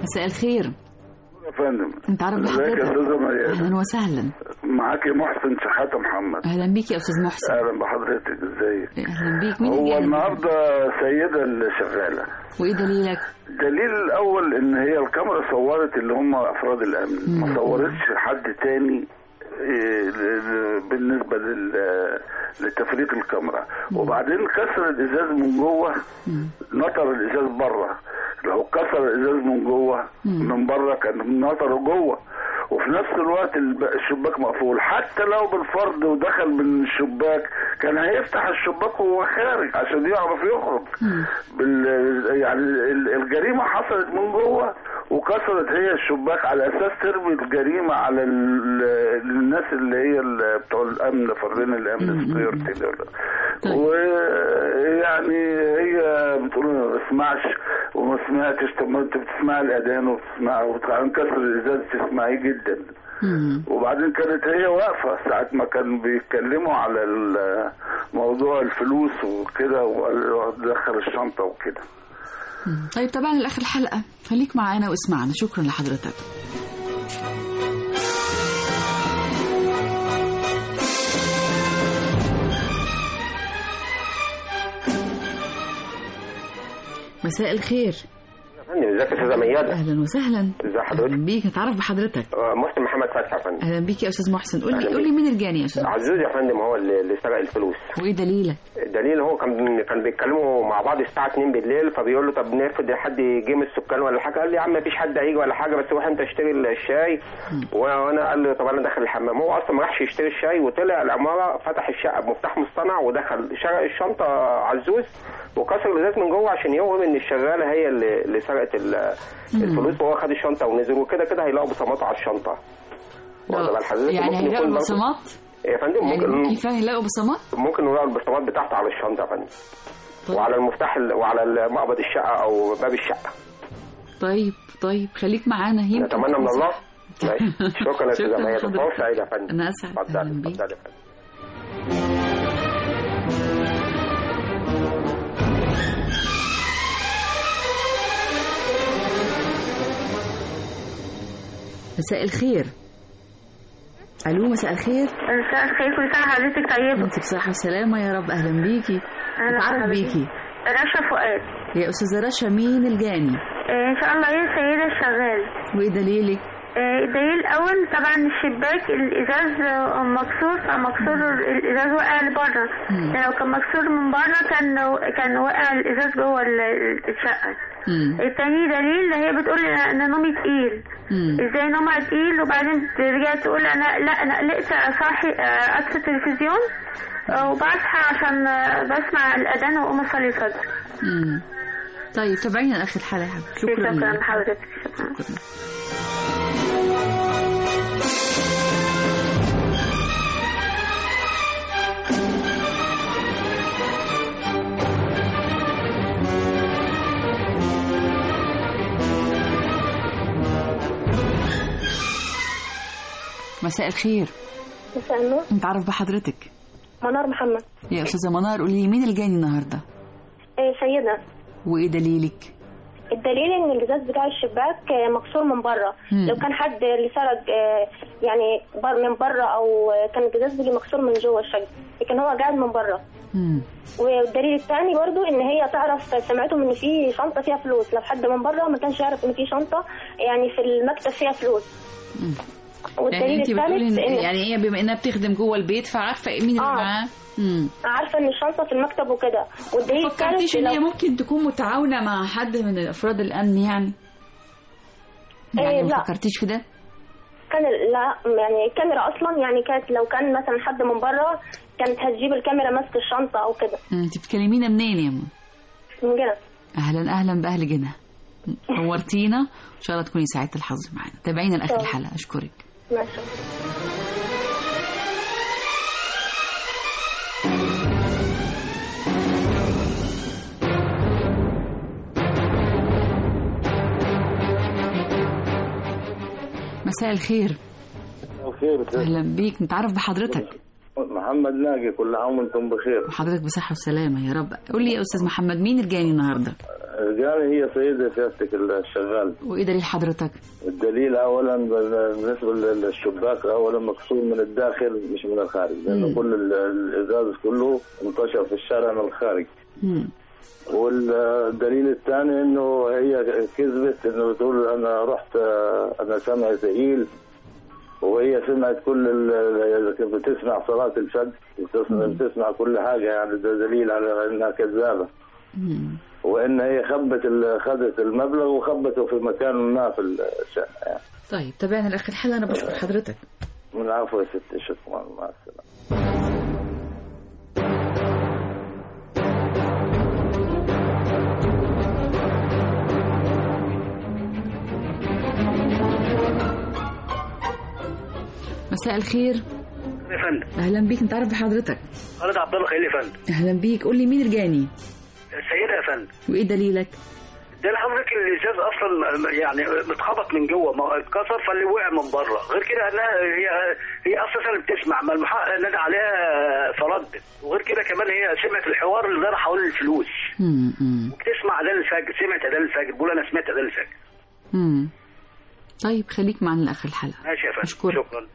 مساء الخير يا فندم. انت عارف ازيك يا بحضرتك؟ استاذه مريم؟ اهلا وسهلا. معاكي محسن شحاته محمد. اهلا بيك يا استاذ محسن. اهلا بحضرتك، ازيك؟ اهلا بيك. مين هو اللي النهارده سيده اللي شغاله. وايه دليلك؟ الدليل الاول ان هي الكاميرا صورت اللي هم افراد الامن، ما صورتش حد تاني بالنسبه لتفريق الكاميرا. وبعدين كسر الازاز من جوه، نطر الازاز بره. لو كسر الازاز من جوه من بره كان نطره جوه، وفي نفس الوقت الشباك مقفول. حتى لو بالفرض ودخل من الشباك كان هيفتح الشباك وهو خارج عشان يعرف يخرج. يعني الجريمه حصلت من جوه وكسرت هي الشباك على اساس ترمي الجريمه على الناس اللي هي بتوع الامن، فرين الامن سكيورتي. ويعني هي بتقول ما بسمعش وما سمعتش. طب ما انت بتسمع الاذان وبتسمع وعن كسر الازاز تسمعيه جدا. وبعدين كانت هي واقفه ساعه ما كانوا بيتكلموا على موضوع الفلوس وكده، ودخل الشنطه وكده. طيب طبعا لاخر الحلقه خليك معانا واسمعنا. شكرا لحضرتك. مساء الخير. ازيك يا استاذه ميادة؟ اهلا وسهلا. ازي حضرتك؟ اهلا بيك. نتعرف بحضرتك. محسن محمد فتحي يا فندم. اهلا بيك يا استاذ محسن. قول لي مين الجاني يا استاذ محسن؟ عزوز يا فندم، هو اللي سرق الفلوس. وايه دليلك؟ الدليل هو كان بيتكلموا مع بعض الساعه 2 بالليل، فبيقول له طب نرفض حد يجي من السكان ولا حاجه. قال لي يا عم مفيش حد هيجي ولا حاجه، بس روح انت اشتري الشاي. وانا قال له طب انا داخل الحمام. هو اصلا ما راحش يشتري الشاي وطلع العماره، فتح الشقه بمفتاح مصطنع ودخل شرق الشنطه عزوز وكسر الازاز من جوه عشان يوهم ان الشغاله هي اللي سرقت الفلوس. وهو خد الشنطه ونزل، وكده كده هيلاقوا بصمات على الشنطه. يعني هيلاقوا بصمات يا فندم؟ ممكن كيف يلاقوا بصمات؟ ممكن نلاقوا البصمات بتاعته على الشنطه يا فندم. وعلى المفتاح وعلى مقبض الشقه او باب الشقه. طيب خليك معانا. يمكن نتمنى من الله. شكرا يا استاذه ميادة. فرصه سعيده يا فندم. انا اسعد. اتفضل يا فندم. مساء الخير. الو مساء الخير. مساء الخير، كل سنه حضرتك طيبه. انت بصحه وسلامه يا رب. اهلا بيكي. اتعرف بيكي. رشا فؤاد. يا استاذه رشا، مين الجاني؟ ان شاء الله هي السيده الشغال. وايه دليلك؟ الدليل الاول طبعا الشباك الازاز مكسور، فمكسور الازاز وقع لبره. لو كان مكسور من بره كان وقع الازاز جوه الشقه. التاني دليل هي بتقول ان نومي تقيل. ازاي نومها تقيل وبعدين ترجع تقول انا قلقت اصحي اطفي التلفزيون وبصحى عشان بسمع الاذان واقوم اصلي الفجر. طيب تابعينا اخر حلقه. شكرا لحضرتك. شكرا. مساء الخير. مساء النور. نتعرف بحضرتك. منار محمد. يا استاذه منار، قولي لي مين الجاني النهارده؟ سيدة. وايه دليلك؟ الدليل ان الازاز بتاع الشباك مكسور من بره. لو كان حد اللي سرق يعني من بره او كان الازاز بيجي مكسور من جوه الشقه، لكن هو قاعد من بره. والدليل الثاني برضو ان هي تعرف، سمعتهم ان في شنطه فيها فلوس. لو حد من بره ما كانش يعرف ان في شنطه يعني في المكتب فيها فلوس. يعني انت بتقولي يعني هي بما انها بتخدم جوه البيت فعارفه مين اللي معاه. عارفه ان الشنطه في المكتب وكده. والدليل الثالث ما فكرتيش ان هي ممكن تكون متعاونه مع حد من افراد الامن يعني ما فكرتيش في ده؟ كان لا يعني الكاميرا اصلا يعني كانت لو كان مثلا حد من بره كانت هتجيب الكاميرا ماسك الشنطه او كده. انت بتكلمينا منين يا ماما؟ من جنة. اهلا باهل جنة. نورتينا ان شاء الله تكوني سعيده الحظ معانا. تابعينا لاخر الحلقه. اشكرك. ماشي. مساء الخير. اهلا بيك. نتعرف بحضرتك. محمد ناجي. كل عام وانتم بخير. وحضرتك بصحه وسلامه يا رب. قول لي يا استاذ محمد، مين الجاني النهارده؟ الجاني هي سيدة سيادتك الشغال. وايه دليل حضرتك؟ الدليل اولا بالنسبه للشباك اولا مكسور من الداخل مش من الخارج، لانه كل الازاز كله انتشر في الشارع من الخارج. والدليل الثاني انه هي كذبت انه بتقول انا رحت انا سامع تقيل، وهي سمعت كل بتسمع صلاة الفجر بتسمع كل حاجة، يعني ده دليل على انها كذابة. وان هي خدت المبلغ وخبته في مكان ما في الشقة يعني. طيب تابعنا لاخر حلقة. انا بشكر حضرتك. من العفو يا ستي، شكرا، مع السلامة. مساء الخير يا فندم. اهلا بيك، انت عارف بحضرتك؟ خالد عبد الله خليل يا فندم. اهلا بيك، قول لي مين الجاني؟ السيدة يا فندم. وايه دليلك؟ ده حضرتك الازاز اصلا يعني متخبط من جوه، ما اتكسر فاللي وقع من بره، غير كده انها هي اساسا بتسمع، ما المحقق نادى عليها فردت، وغير كده كمان هي سمعت الحوار اللي دار حوالين الفلوس وبتسمع اذان الفجر، سمعت اذان الفجر، بقول انا سمعت اذان الفجر. طيب خليك معنا لاخر الحلقة. ماشي يا فندم. شكرا.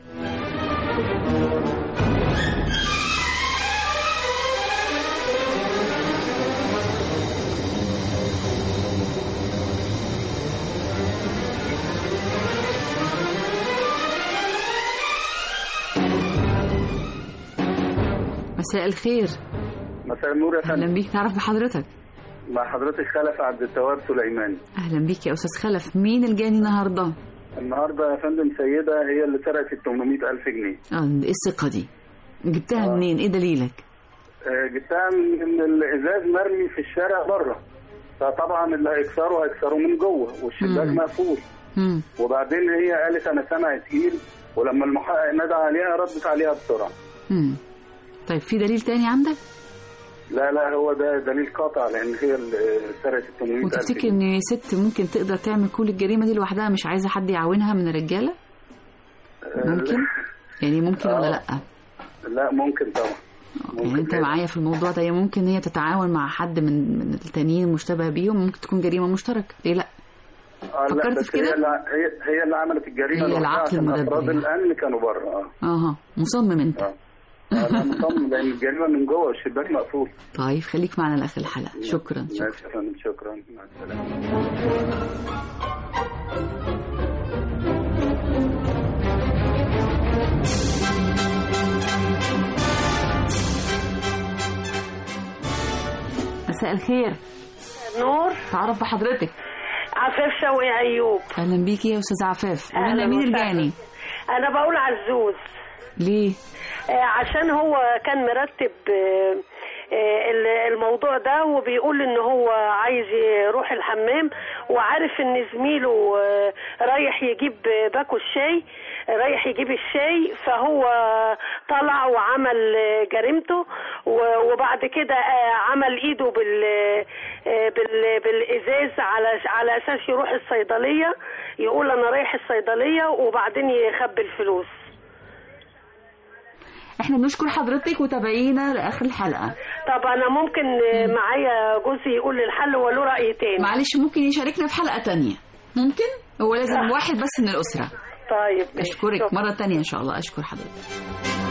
مساء الخير. مساء النور يا فندم. اهلا بيك، تعرف بحضرتك؟ مع حضرتك خلف عبد التواب سليماني. اهلا بيك يا استاذ خلف، مين الجاني النهارده؟ النهارده يا فندم سيده هي اللي سرقت 800,000 جنيه. ايه الثقه دي؟ جبتها منين؟ ايه دليلك؟ جبتها من الازاز مرمي في الشارع بره، فطبعا اللي هيكسروا من جوه والشباك مقفول. وبعدين هي قالت انا سامع تقيل، ولما المحقق نادى عليها ردت عليها بسرعه. طيب في دليل تاني عندك؟ لا هو ده دليل قاطع، لان هي اللي سرقت 800,000. وتفتكر ان ست ممكن تقدر تعمل كل الجريمه دي لوحدها، مش عايزه حد يعاونها من الرجاله؟ ممكن؟ يعني ممكن ولا لا؟ لا ممكن طبعا. يعني انت معايا في الموضوع ده، ممكن هي تتعاون مع حد من التانيين المشتبه بيهم، ممكن تكون جريمه مشتركه، ليه لا؟ فكرت في كده؟ هي اللي عملت الجريمه، هي العقل المدبر. افراد الامن كانوا بره. مصمم انت؟ انا مصمم لان الجريمه من جوه والشباك مقفول. طيب خليك معنا لاخر الحلقه. شكرا. شكرا، مع السلامه. مساء الخير. نور. تعرف بحضرتك؟ عفاف شوقي ايوب. اهلا بيكي يا استاذ عفاف. قولنا مين الجاني؟ انا بقول عزوز. ليه؟ عشان هو كان مرتب الموضوع ده، وبيقول ان هو عايز يروح الحمام، وعارف ان زميله رايح يجيب باكو الشاي، رايح يجيب الشاي، فهو طلع وعمل جريمته، وبعد كده عمل ايده بالازاز على اساس يروح الصيدليه، يقول انا رايح الصيدليه، وبعدين يخبي الفلوس. احنا بنشكر حضرتك وتابعينا لاخر الحلقه. طب انا ممكن معايا جوزي يقول لي الحل وله راي تاني؟ معلش ممكن يشاركنا في حلقه تانية؟ ممكن؟ هو لازم واحد بس من الاسره. طيب اشكرك مره تانية ان شاء الله. اشكر حضرتك.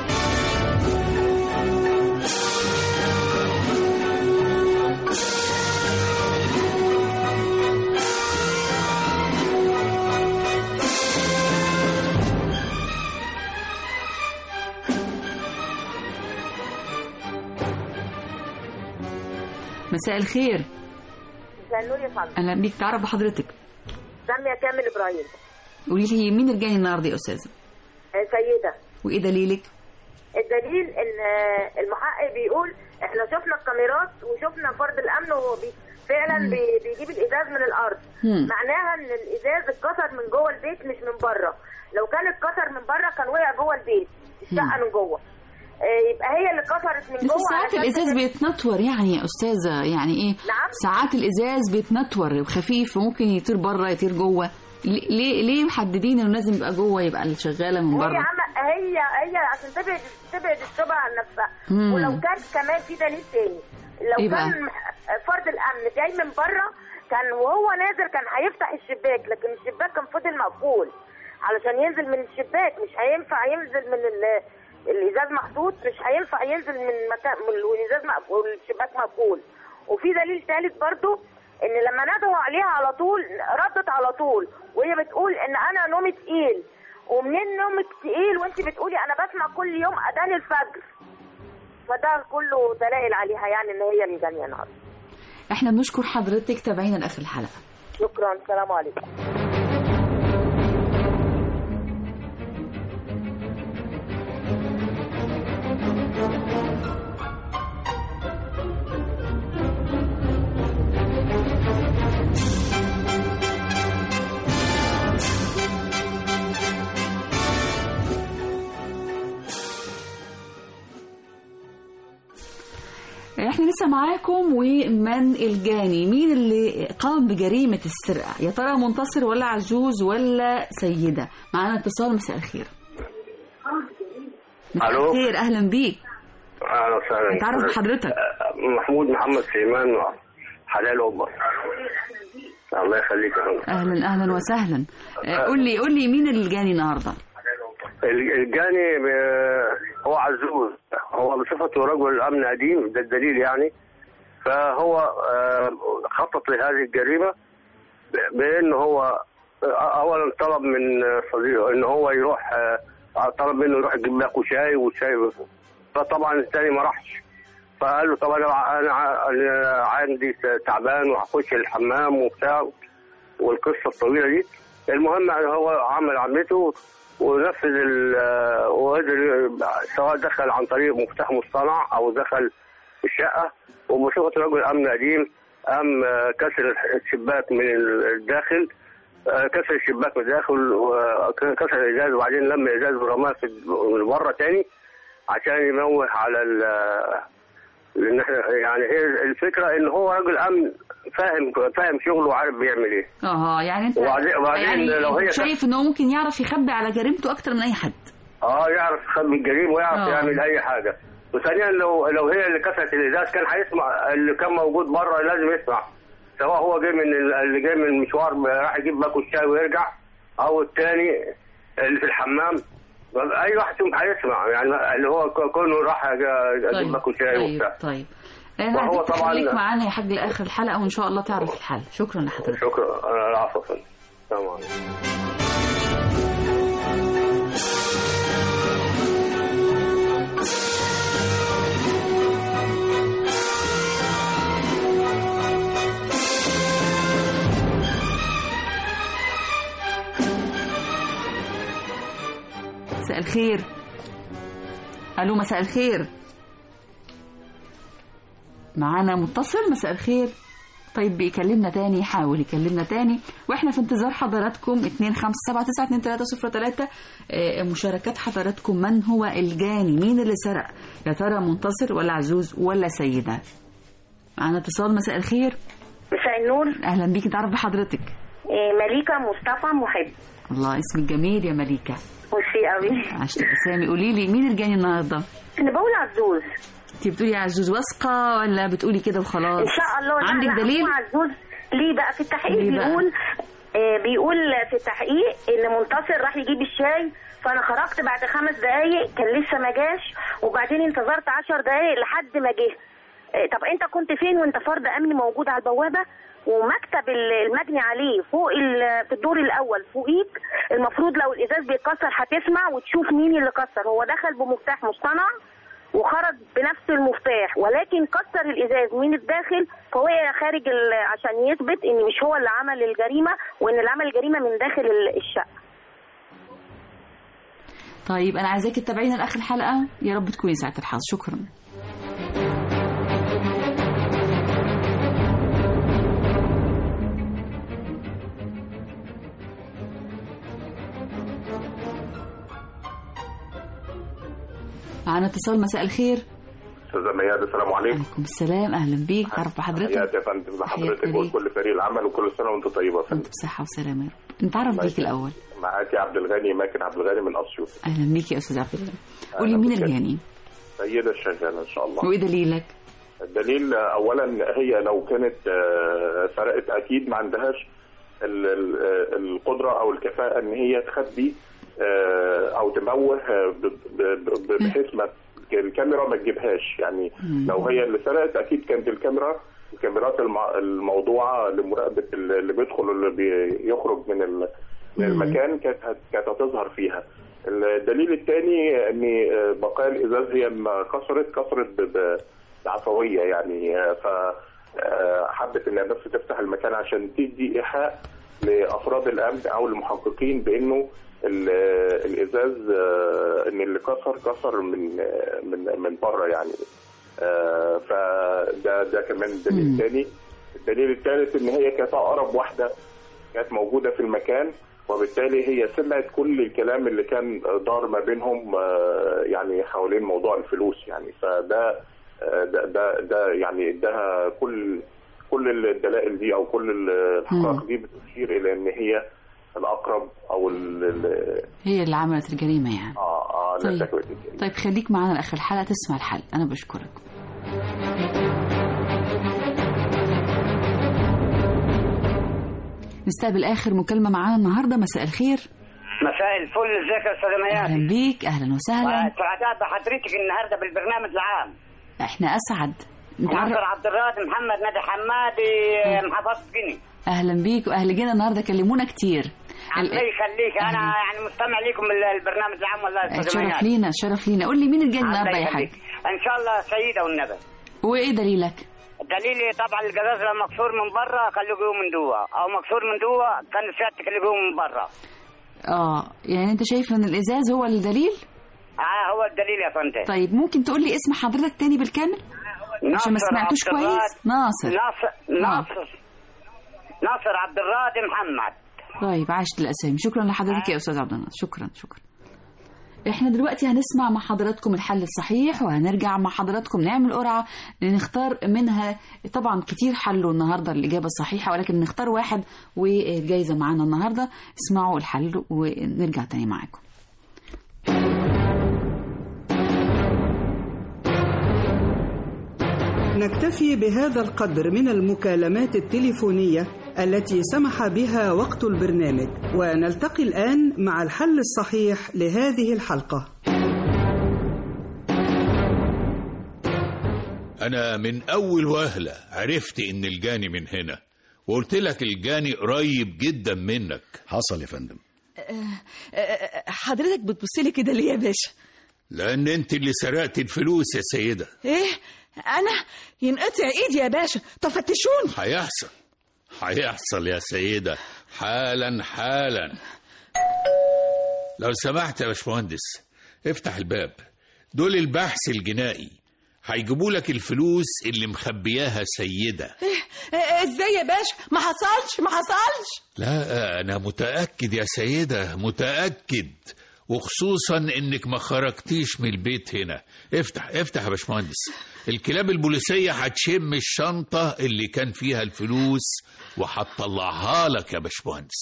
مساء الخير. مساء النور يا فندم. اهلا بيك، تعرف بحضرتك؟ سامية كامل ابراهيم. قولي لي مين الجاني النهارده يا استاذه؟ سيده. وايه دليلك؟ الدليل ان المحقق بيقول احنا شفنا الكاميرات وشفنا فرد الامن وهو فعلا بيجيب الازاز من الارض. معناها ان الازاز اتكسر من جوه البيت مش من بره، لو كان اتكسر من بره كان وقع جوه البيت الشقه من جوه، يبقى هي اللي كسرت من جوه. ساعات الازاز بيتنطور يعني يا استاذه، يعني ايه؟ نعم؟ ساعات الازاز بيتنطور وخفيف وممكن يطير بره يطير جوه. ليه محددين انه لازم يبقى جوه، يبقى الشغاله من بره؟ هي عشان تبعد الشبهه عن نفسها. ولو كان كمان في دليل تاني، لو كان فرد الامن جاي من بره، كان وهو نازل كان هيفتح الشباك، لكن الشباك كان فضل مقفول علشان ينزل من الشباك. مش هينفع ينزل من الازاز محطوط، مش هينفع ينزل من مكان والازاز مقفول الشباك مقفول. وفي دليل ثالث برضو ان لما ندعوا عليها على طول ردت على طول، وهي بتقول ان انا نومي تقيل. ومنين نومك تقيل وانت بتقولي انا بسمع كل يوم اذان الفجر؟ فده كله دلائل عليها يعني ان هي اللي جايه النهارده. احنا بنشكر حضرتك، تابعينا لاخر الحلقه. شكرا، السلام عليكم. احنا لسه معاكم. ومن الجاني؟ مين اللي قام بجريمة السرقة؟ يا ترى منتصر ولا عزوز ولا سيدة؟ معانا اتصال. مساء الخير. مساء الخير، اهلا بيك. اهلا وسهلا. نتعرف بحضرتك. محمود محمد سليمان، حلال أوبر. الله يخليك يا فندم. اهلا وسهلا. قول لي مين الجاني النهارده؟ الجاني هو عزوز، هو بصفته رجل امن قديم، ده الدليل يعني. فهو خطط لهذه الجريمه بان هو اولا طلب من صديقه ان هو يروح، طلب منه يروح يجيب له شاي والشاي، فطبعا الثاني ما راحش. فقال له طب انا عندي تعبان وهخش الحمام وبتاع، والقصه الطويله دي. المهم هو عمل عملته ونفذ وقدر، سواء دخل عن طريق مفتاح مصطنع او دخل الشقه، وبصفه رجل امن قديم قام كسر الشباك من الداخل، كسر الشباك من الداخل وكسر الازاز، وبعدين لم الازاز ورماه من بره تاني عشان ينوه على يعني هي الفكره ان هو راجل امن فاهم شغله وعارف بيعمل ايه. يعني انت وبعدين يعني لو هي شايف ان هو ممكن يعرف يخبي على جريمته اكتر من اي حد. يعرف يخبي الجريمه ويعرف يعمل اي حاجه. وثانيا لو هي اللي كسرت الازاز كان هيسمع اللي كان موجود بره، لازم يسمع، سواء هو جاي اللي جاي من المشوار راح يجيب باكو الشاي ويرجع، او الثاني اللي في الحمام، اي واحد فيهم هيسمع، يعني اللي هو كونه راح يجيب باكو شاي وبتاع. طيب انا عايزك تخليك معانا يا حاج لاخر الحلقه وان شاء الله تعرف الحل. شكرا لحضرتك. شكرا. العفو. السلام عليكم. مساء الخير. الو مساء الخير. معانا متصل. مساء الخير. طيب يكلمنا تاني، يحاول يكلمنا تاني، واحنا في انتظار حضراتكم. 25792303 مشاركات حضراتكم. من هو الجاني؟ مين اللي سرق؟ يا ترى منتصر ولا عزوز ولا سيدة؟ معانا اتصال. مساء الخير. مساء النور. اهلا بيك، نتعرف بحضرتك. مليكة مصطفى محب. الله، اسمك جميل يا مليكة. ميرسي قوي. عشت اسامي. قولي لي مين الجاني النهارده؟ انا بقول عزوز. انت بتقولي عزوز واثقه ولا بتقولي كده وخلاص؟ ان شاء الله. عندك دليل؟ عزوز ليه بقى؟ في التحقيق بيقول في التحقيق ان منتصر راح يجيب الشاي، فانا خرجت بعد 5 دقايق كان لسه ما جاش، وبعدين انتظرت 10 دقايق لحد ما جه. طب انت كنت فين وانت فرد امن موجود على البوابه ومكتب المجني عليه فوق في الدور الاول فوقيك؟ المفروض لو الازاز بيتكسر هتسمع وتشوف مين اللي كسر. هو دخل بمفتاح مصطنع وخرج بنفس المفتاح، ولكن كسر الازاز من الداخل، فهو خارج عشان يثبت ان مش هو اللي عمل الجريمه، وان اللي عمل الجريمه من داخل الشقه. طيب انا عايزاكي تتابعينا لاخر الحلقه، يا رب تكوني ساعه الحظ. شكرا. معنا اتصال. مساء الخير. استاذه مياد، السلام عليكم. وعليكم السلام، اهلا بيك. تعرف بحضرتك؟ يا فندم، بحضرتك وكل فريق العمل، وكل سنه وانت طيبه يا فندم. وانت بصحه وسلامه يا رب. نتعرف بيك الاول. معاكي عبد الغني ماكن عبد الغني من اسيوط. اهلا بيك يا استاذ عبد الغني. قولي مين الجاني؟ سيده الشغاله ان شاء الله. وايه دليلك؟ الدليل اولا هي لو كانت سرقت اكيد ما عندهاش القدره او الكفاءه ان هي تخبي او تموه بحيث ما الكاميرا ما تجيبهاش. يعني لو هي اللي سرقت اكيد كانت الكاميرات الموضوعه لمراقبه اللي بيدخل واللي بيخرج من المكان كانت هتظهر فيها. الدليل الثاني ان بقايا الازاز هي كسرت بعفويه، يعني فحبت انها بس تفتح المكان عشان تدي ايحاء لافراد الامن او المحققين بانه الازاز ان اللي كسر من بره يعني. فده كمان دليل ثاني. الدليل الثالث ان هي كانت اقرب واحده كانت موجوده في المكان، وبالتالي هي سمعت كل الكلام اللي كان دار ما بينهم يعني حوالين موضوع الفلوس يعني. فده ده يعني اداها كل الدلائل دي او كل الحقائق دي بتشير الى ان هي الاقرب او هي اللي عملت الجريمه يعني. طيب خليك معنا لاخر الحلقه تسمع الحل. انا بشكرك. نستقبل اخر مكالمه معانا النهارده. مساء الخير. مساء الفل، ازيك يا استاذه ميادة؟ اهلا بيك. اهلا وسهلا. سعداء بحضرتك النهارده بالبرنامج العام. احنا اسعد. ناصر عبد الرازق محمد نادي حمادي محافظه جني. اهلا بيك واهل جنة النهارده كلمونا كتير. الله يخليك، انا يعني مستمع لكم البرنامج العام والله يا استاذه ميادة. شرف لينا. قول لي مين الجن النهارده يا حاج؟ ان شاء الله سيده والنبي. وايه دليلك؟ دليلي طبعا الجزاز لو مكسور من بره خلوه جوه من جوه، او مكسور من جوه كان سيادتك اللي جوه من بره. يعني انت شايف ان الازاز هو الدليل؟ هو الدليل يا فندم. طيب ممكن تقول لي اسم حضرتك تاني بالكامل؟ عشان ما سمعتوش كويس. ناصر عبد الرازق محمد. طيب عاشت الاسامي. شكرا لحضرتك يا استاذ عبد الناصر. شكرا. احنا دلوقتي هنسمع مع حضراتكم الحل الصحيح، وهنرجع مع حضراتكم نعمل قرعة نختار منها. طبعا كتير حلوا النهاردة الإجابة الصحيحة، ولكن نختار واحد والجايزة معانا النهاردة. اسمعوا الحل ونرجع تاني معاكم. نكتفي بهذا القدر من المكالمات التليفونية التي سمح بها وقت البرنامج، ونلتقي الآن مع الحل الصحيح لهذه الحلقة. أنا من أول وهلة عرفت إن الجاني من هنا، وقلت لك الجاني قريب جدا منك. حصل يا فندم. حضرتك بتبصلي كده ليه يا باشا؟ لأن أنت اللي سرقت الفلوس يا سيدة. إيه؟ أنا ينقطع إيدي يا باشا، تفتشون. هيحصل يا سيدة، حالا. لو سمحت يا باشمهندس افتح الباب. دول البحث الجنائي هيجيبوا لك الفلوس اللي مخبياها سيدة. ازاي يا باشا؟ ما حصلش. لا أنا متأكد يا سيدة، متأكد، وخصوصا انك ما خرجتيش من البيت هنا. افتح يا باشمهندس. الكلاب البوليسية هتشم الشنطة اللي كان فيها الفلوس وهتطلعها لك يا باشمهندس.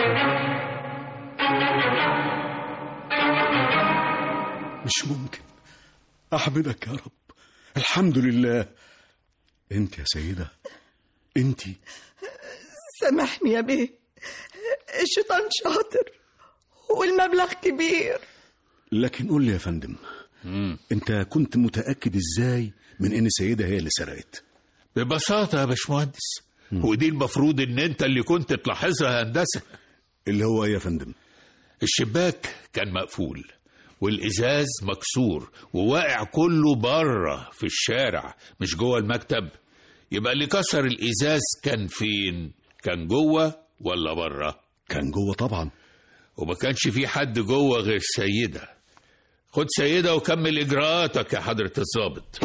مش ممكن. احمدك يا رب، الحمد لله. انت يا سيدة، انت. سامحني يا بيه، الشيطان شاطر والمبلغ كبير. لكن قول لي يا فندم، انت كنت متأكد ازاي من ان سيدة هي اللي سرقت؟ ببساطة يا باشمهندس، ودي المفروض ان انت اللي كنت تلاحظها يا هندسة. اللي هو يا فندم؟ الشباك كان مقفول والازاز مكسور وواقع كله بره في الشارع مش جوه المكتب. يبقى اللي كسر الازاز كان فين؟ كان جوه ولا بره؟ كان جوه طبعا. وما كانش في حد جوه غير سيدة. خد سيدة وكمل إجراءاتك يا حضرة الضابط.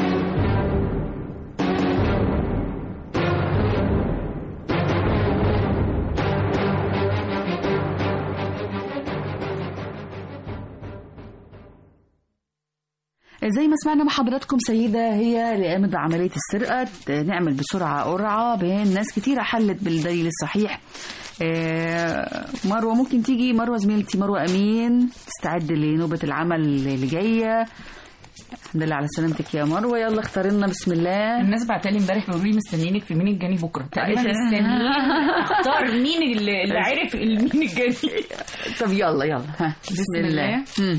زي ما سمعنا مع حضراتكم، سيدة هي اللي قامت بعملية السرقة. نعمل بسرعة قرعة بين ناس كتيرة حلت بالدليل الصحيح. مروة ممكن تيجي؟ مروة زميلتي، مروة أمين، تستعد لنوبة العمل اللي جاية. الحمد لله على سلامتك يا مروه. يلا اختاري لنا بسم الله. الناس بعتلي امبارح بيقولوا لي مستنيينك في مين الجاني بكره تقريبا مستنيين اختار مين اللي عرف مين الجاني. طب يلا بسم الله.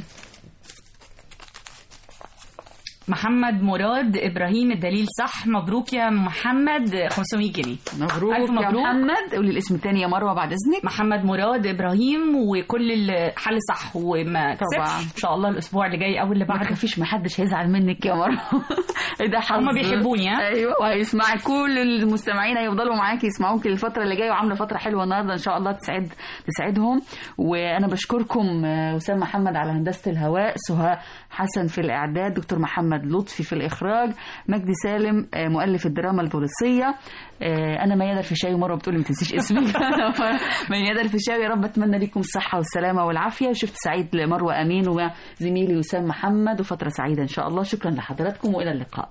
محمد مراد ابراهيم الدليل صح. مبروك يا محمد 500 جنيه. مبروك يا محمد. قولي الاسم الثاني يا مروه بعد اذنك. محمد مراد ابراهيم وكل الحل صح وما كسبش ان شاء الله الاسبوع اللي جاي او اللي بعده. ما تخافيش ما حدش هيزعل منك يا مروه. ده حظ. هم بيحبوني. ايوه وهيسمعي كل المستمعين هيفضلوا معاكي يسمعوك الفتره اللي جايه وعامله فتره حلوه النهارده ان شاء الله تسعدهم. وانا بشكركم وسام محمد على هندسه الهواء، سهى حسن في الاعداد، دكتور محمد لطفي في الإخراج، مجدي سالم مؤلف الدراما البوليسية. أنا ميادة الفيشاوي. مرة بتقولي ما تنسيش اسمي. ميادة الفيشاوي. يا رب أتمنى لكم الصحة والسلامة والعافية. وشفت سعيد لمروة أمين وزميلي وسام محمد وفترة سعيدة إن شاء الله. شكرا لحضراتكم وإلى اللقاء.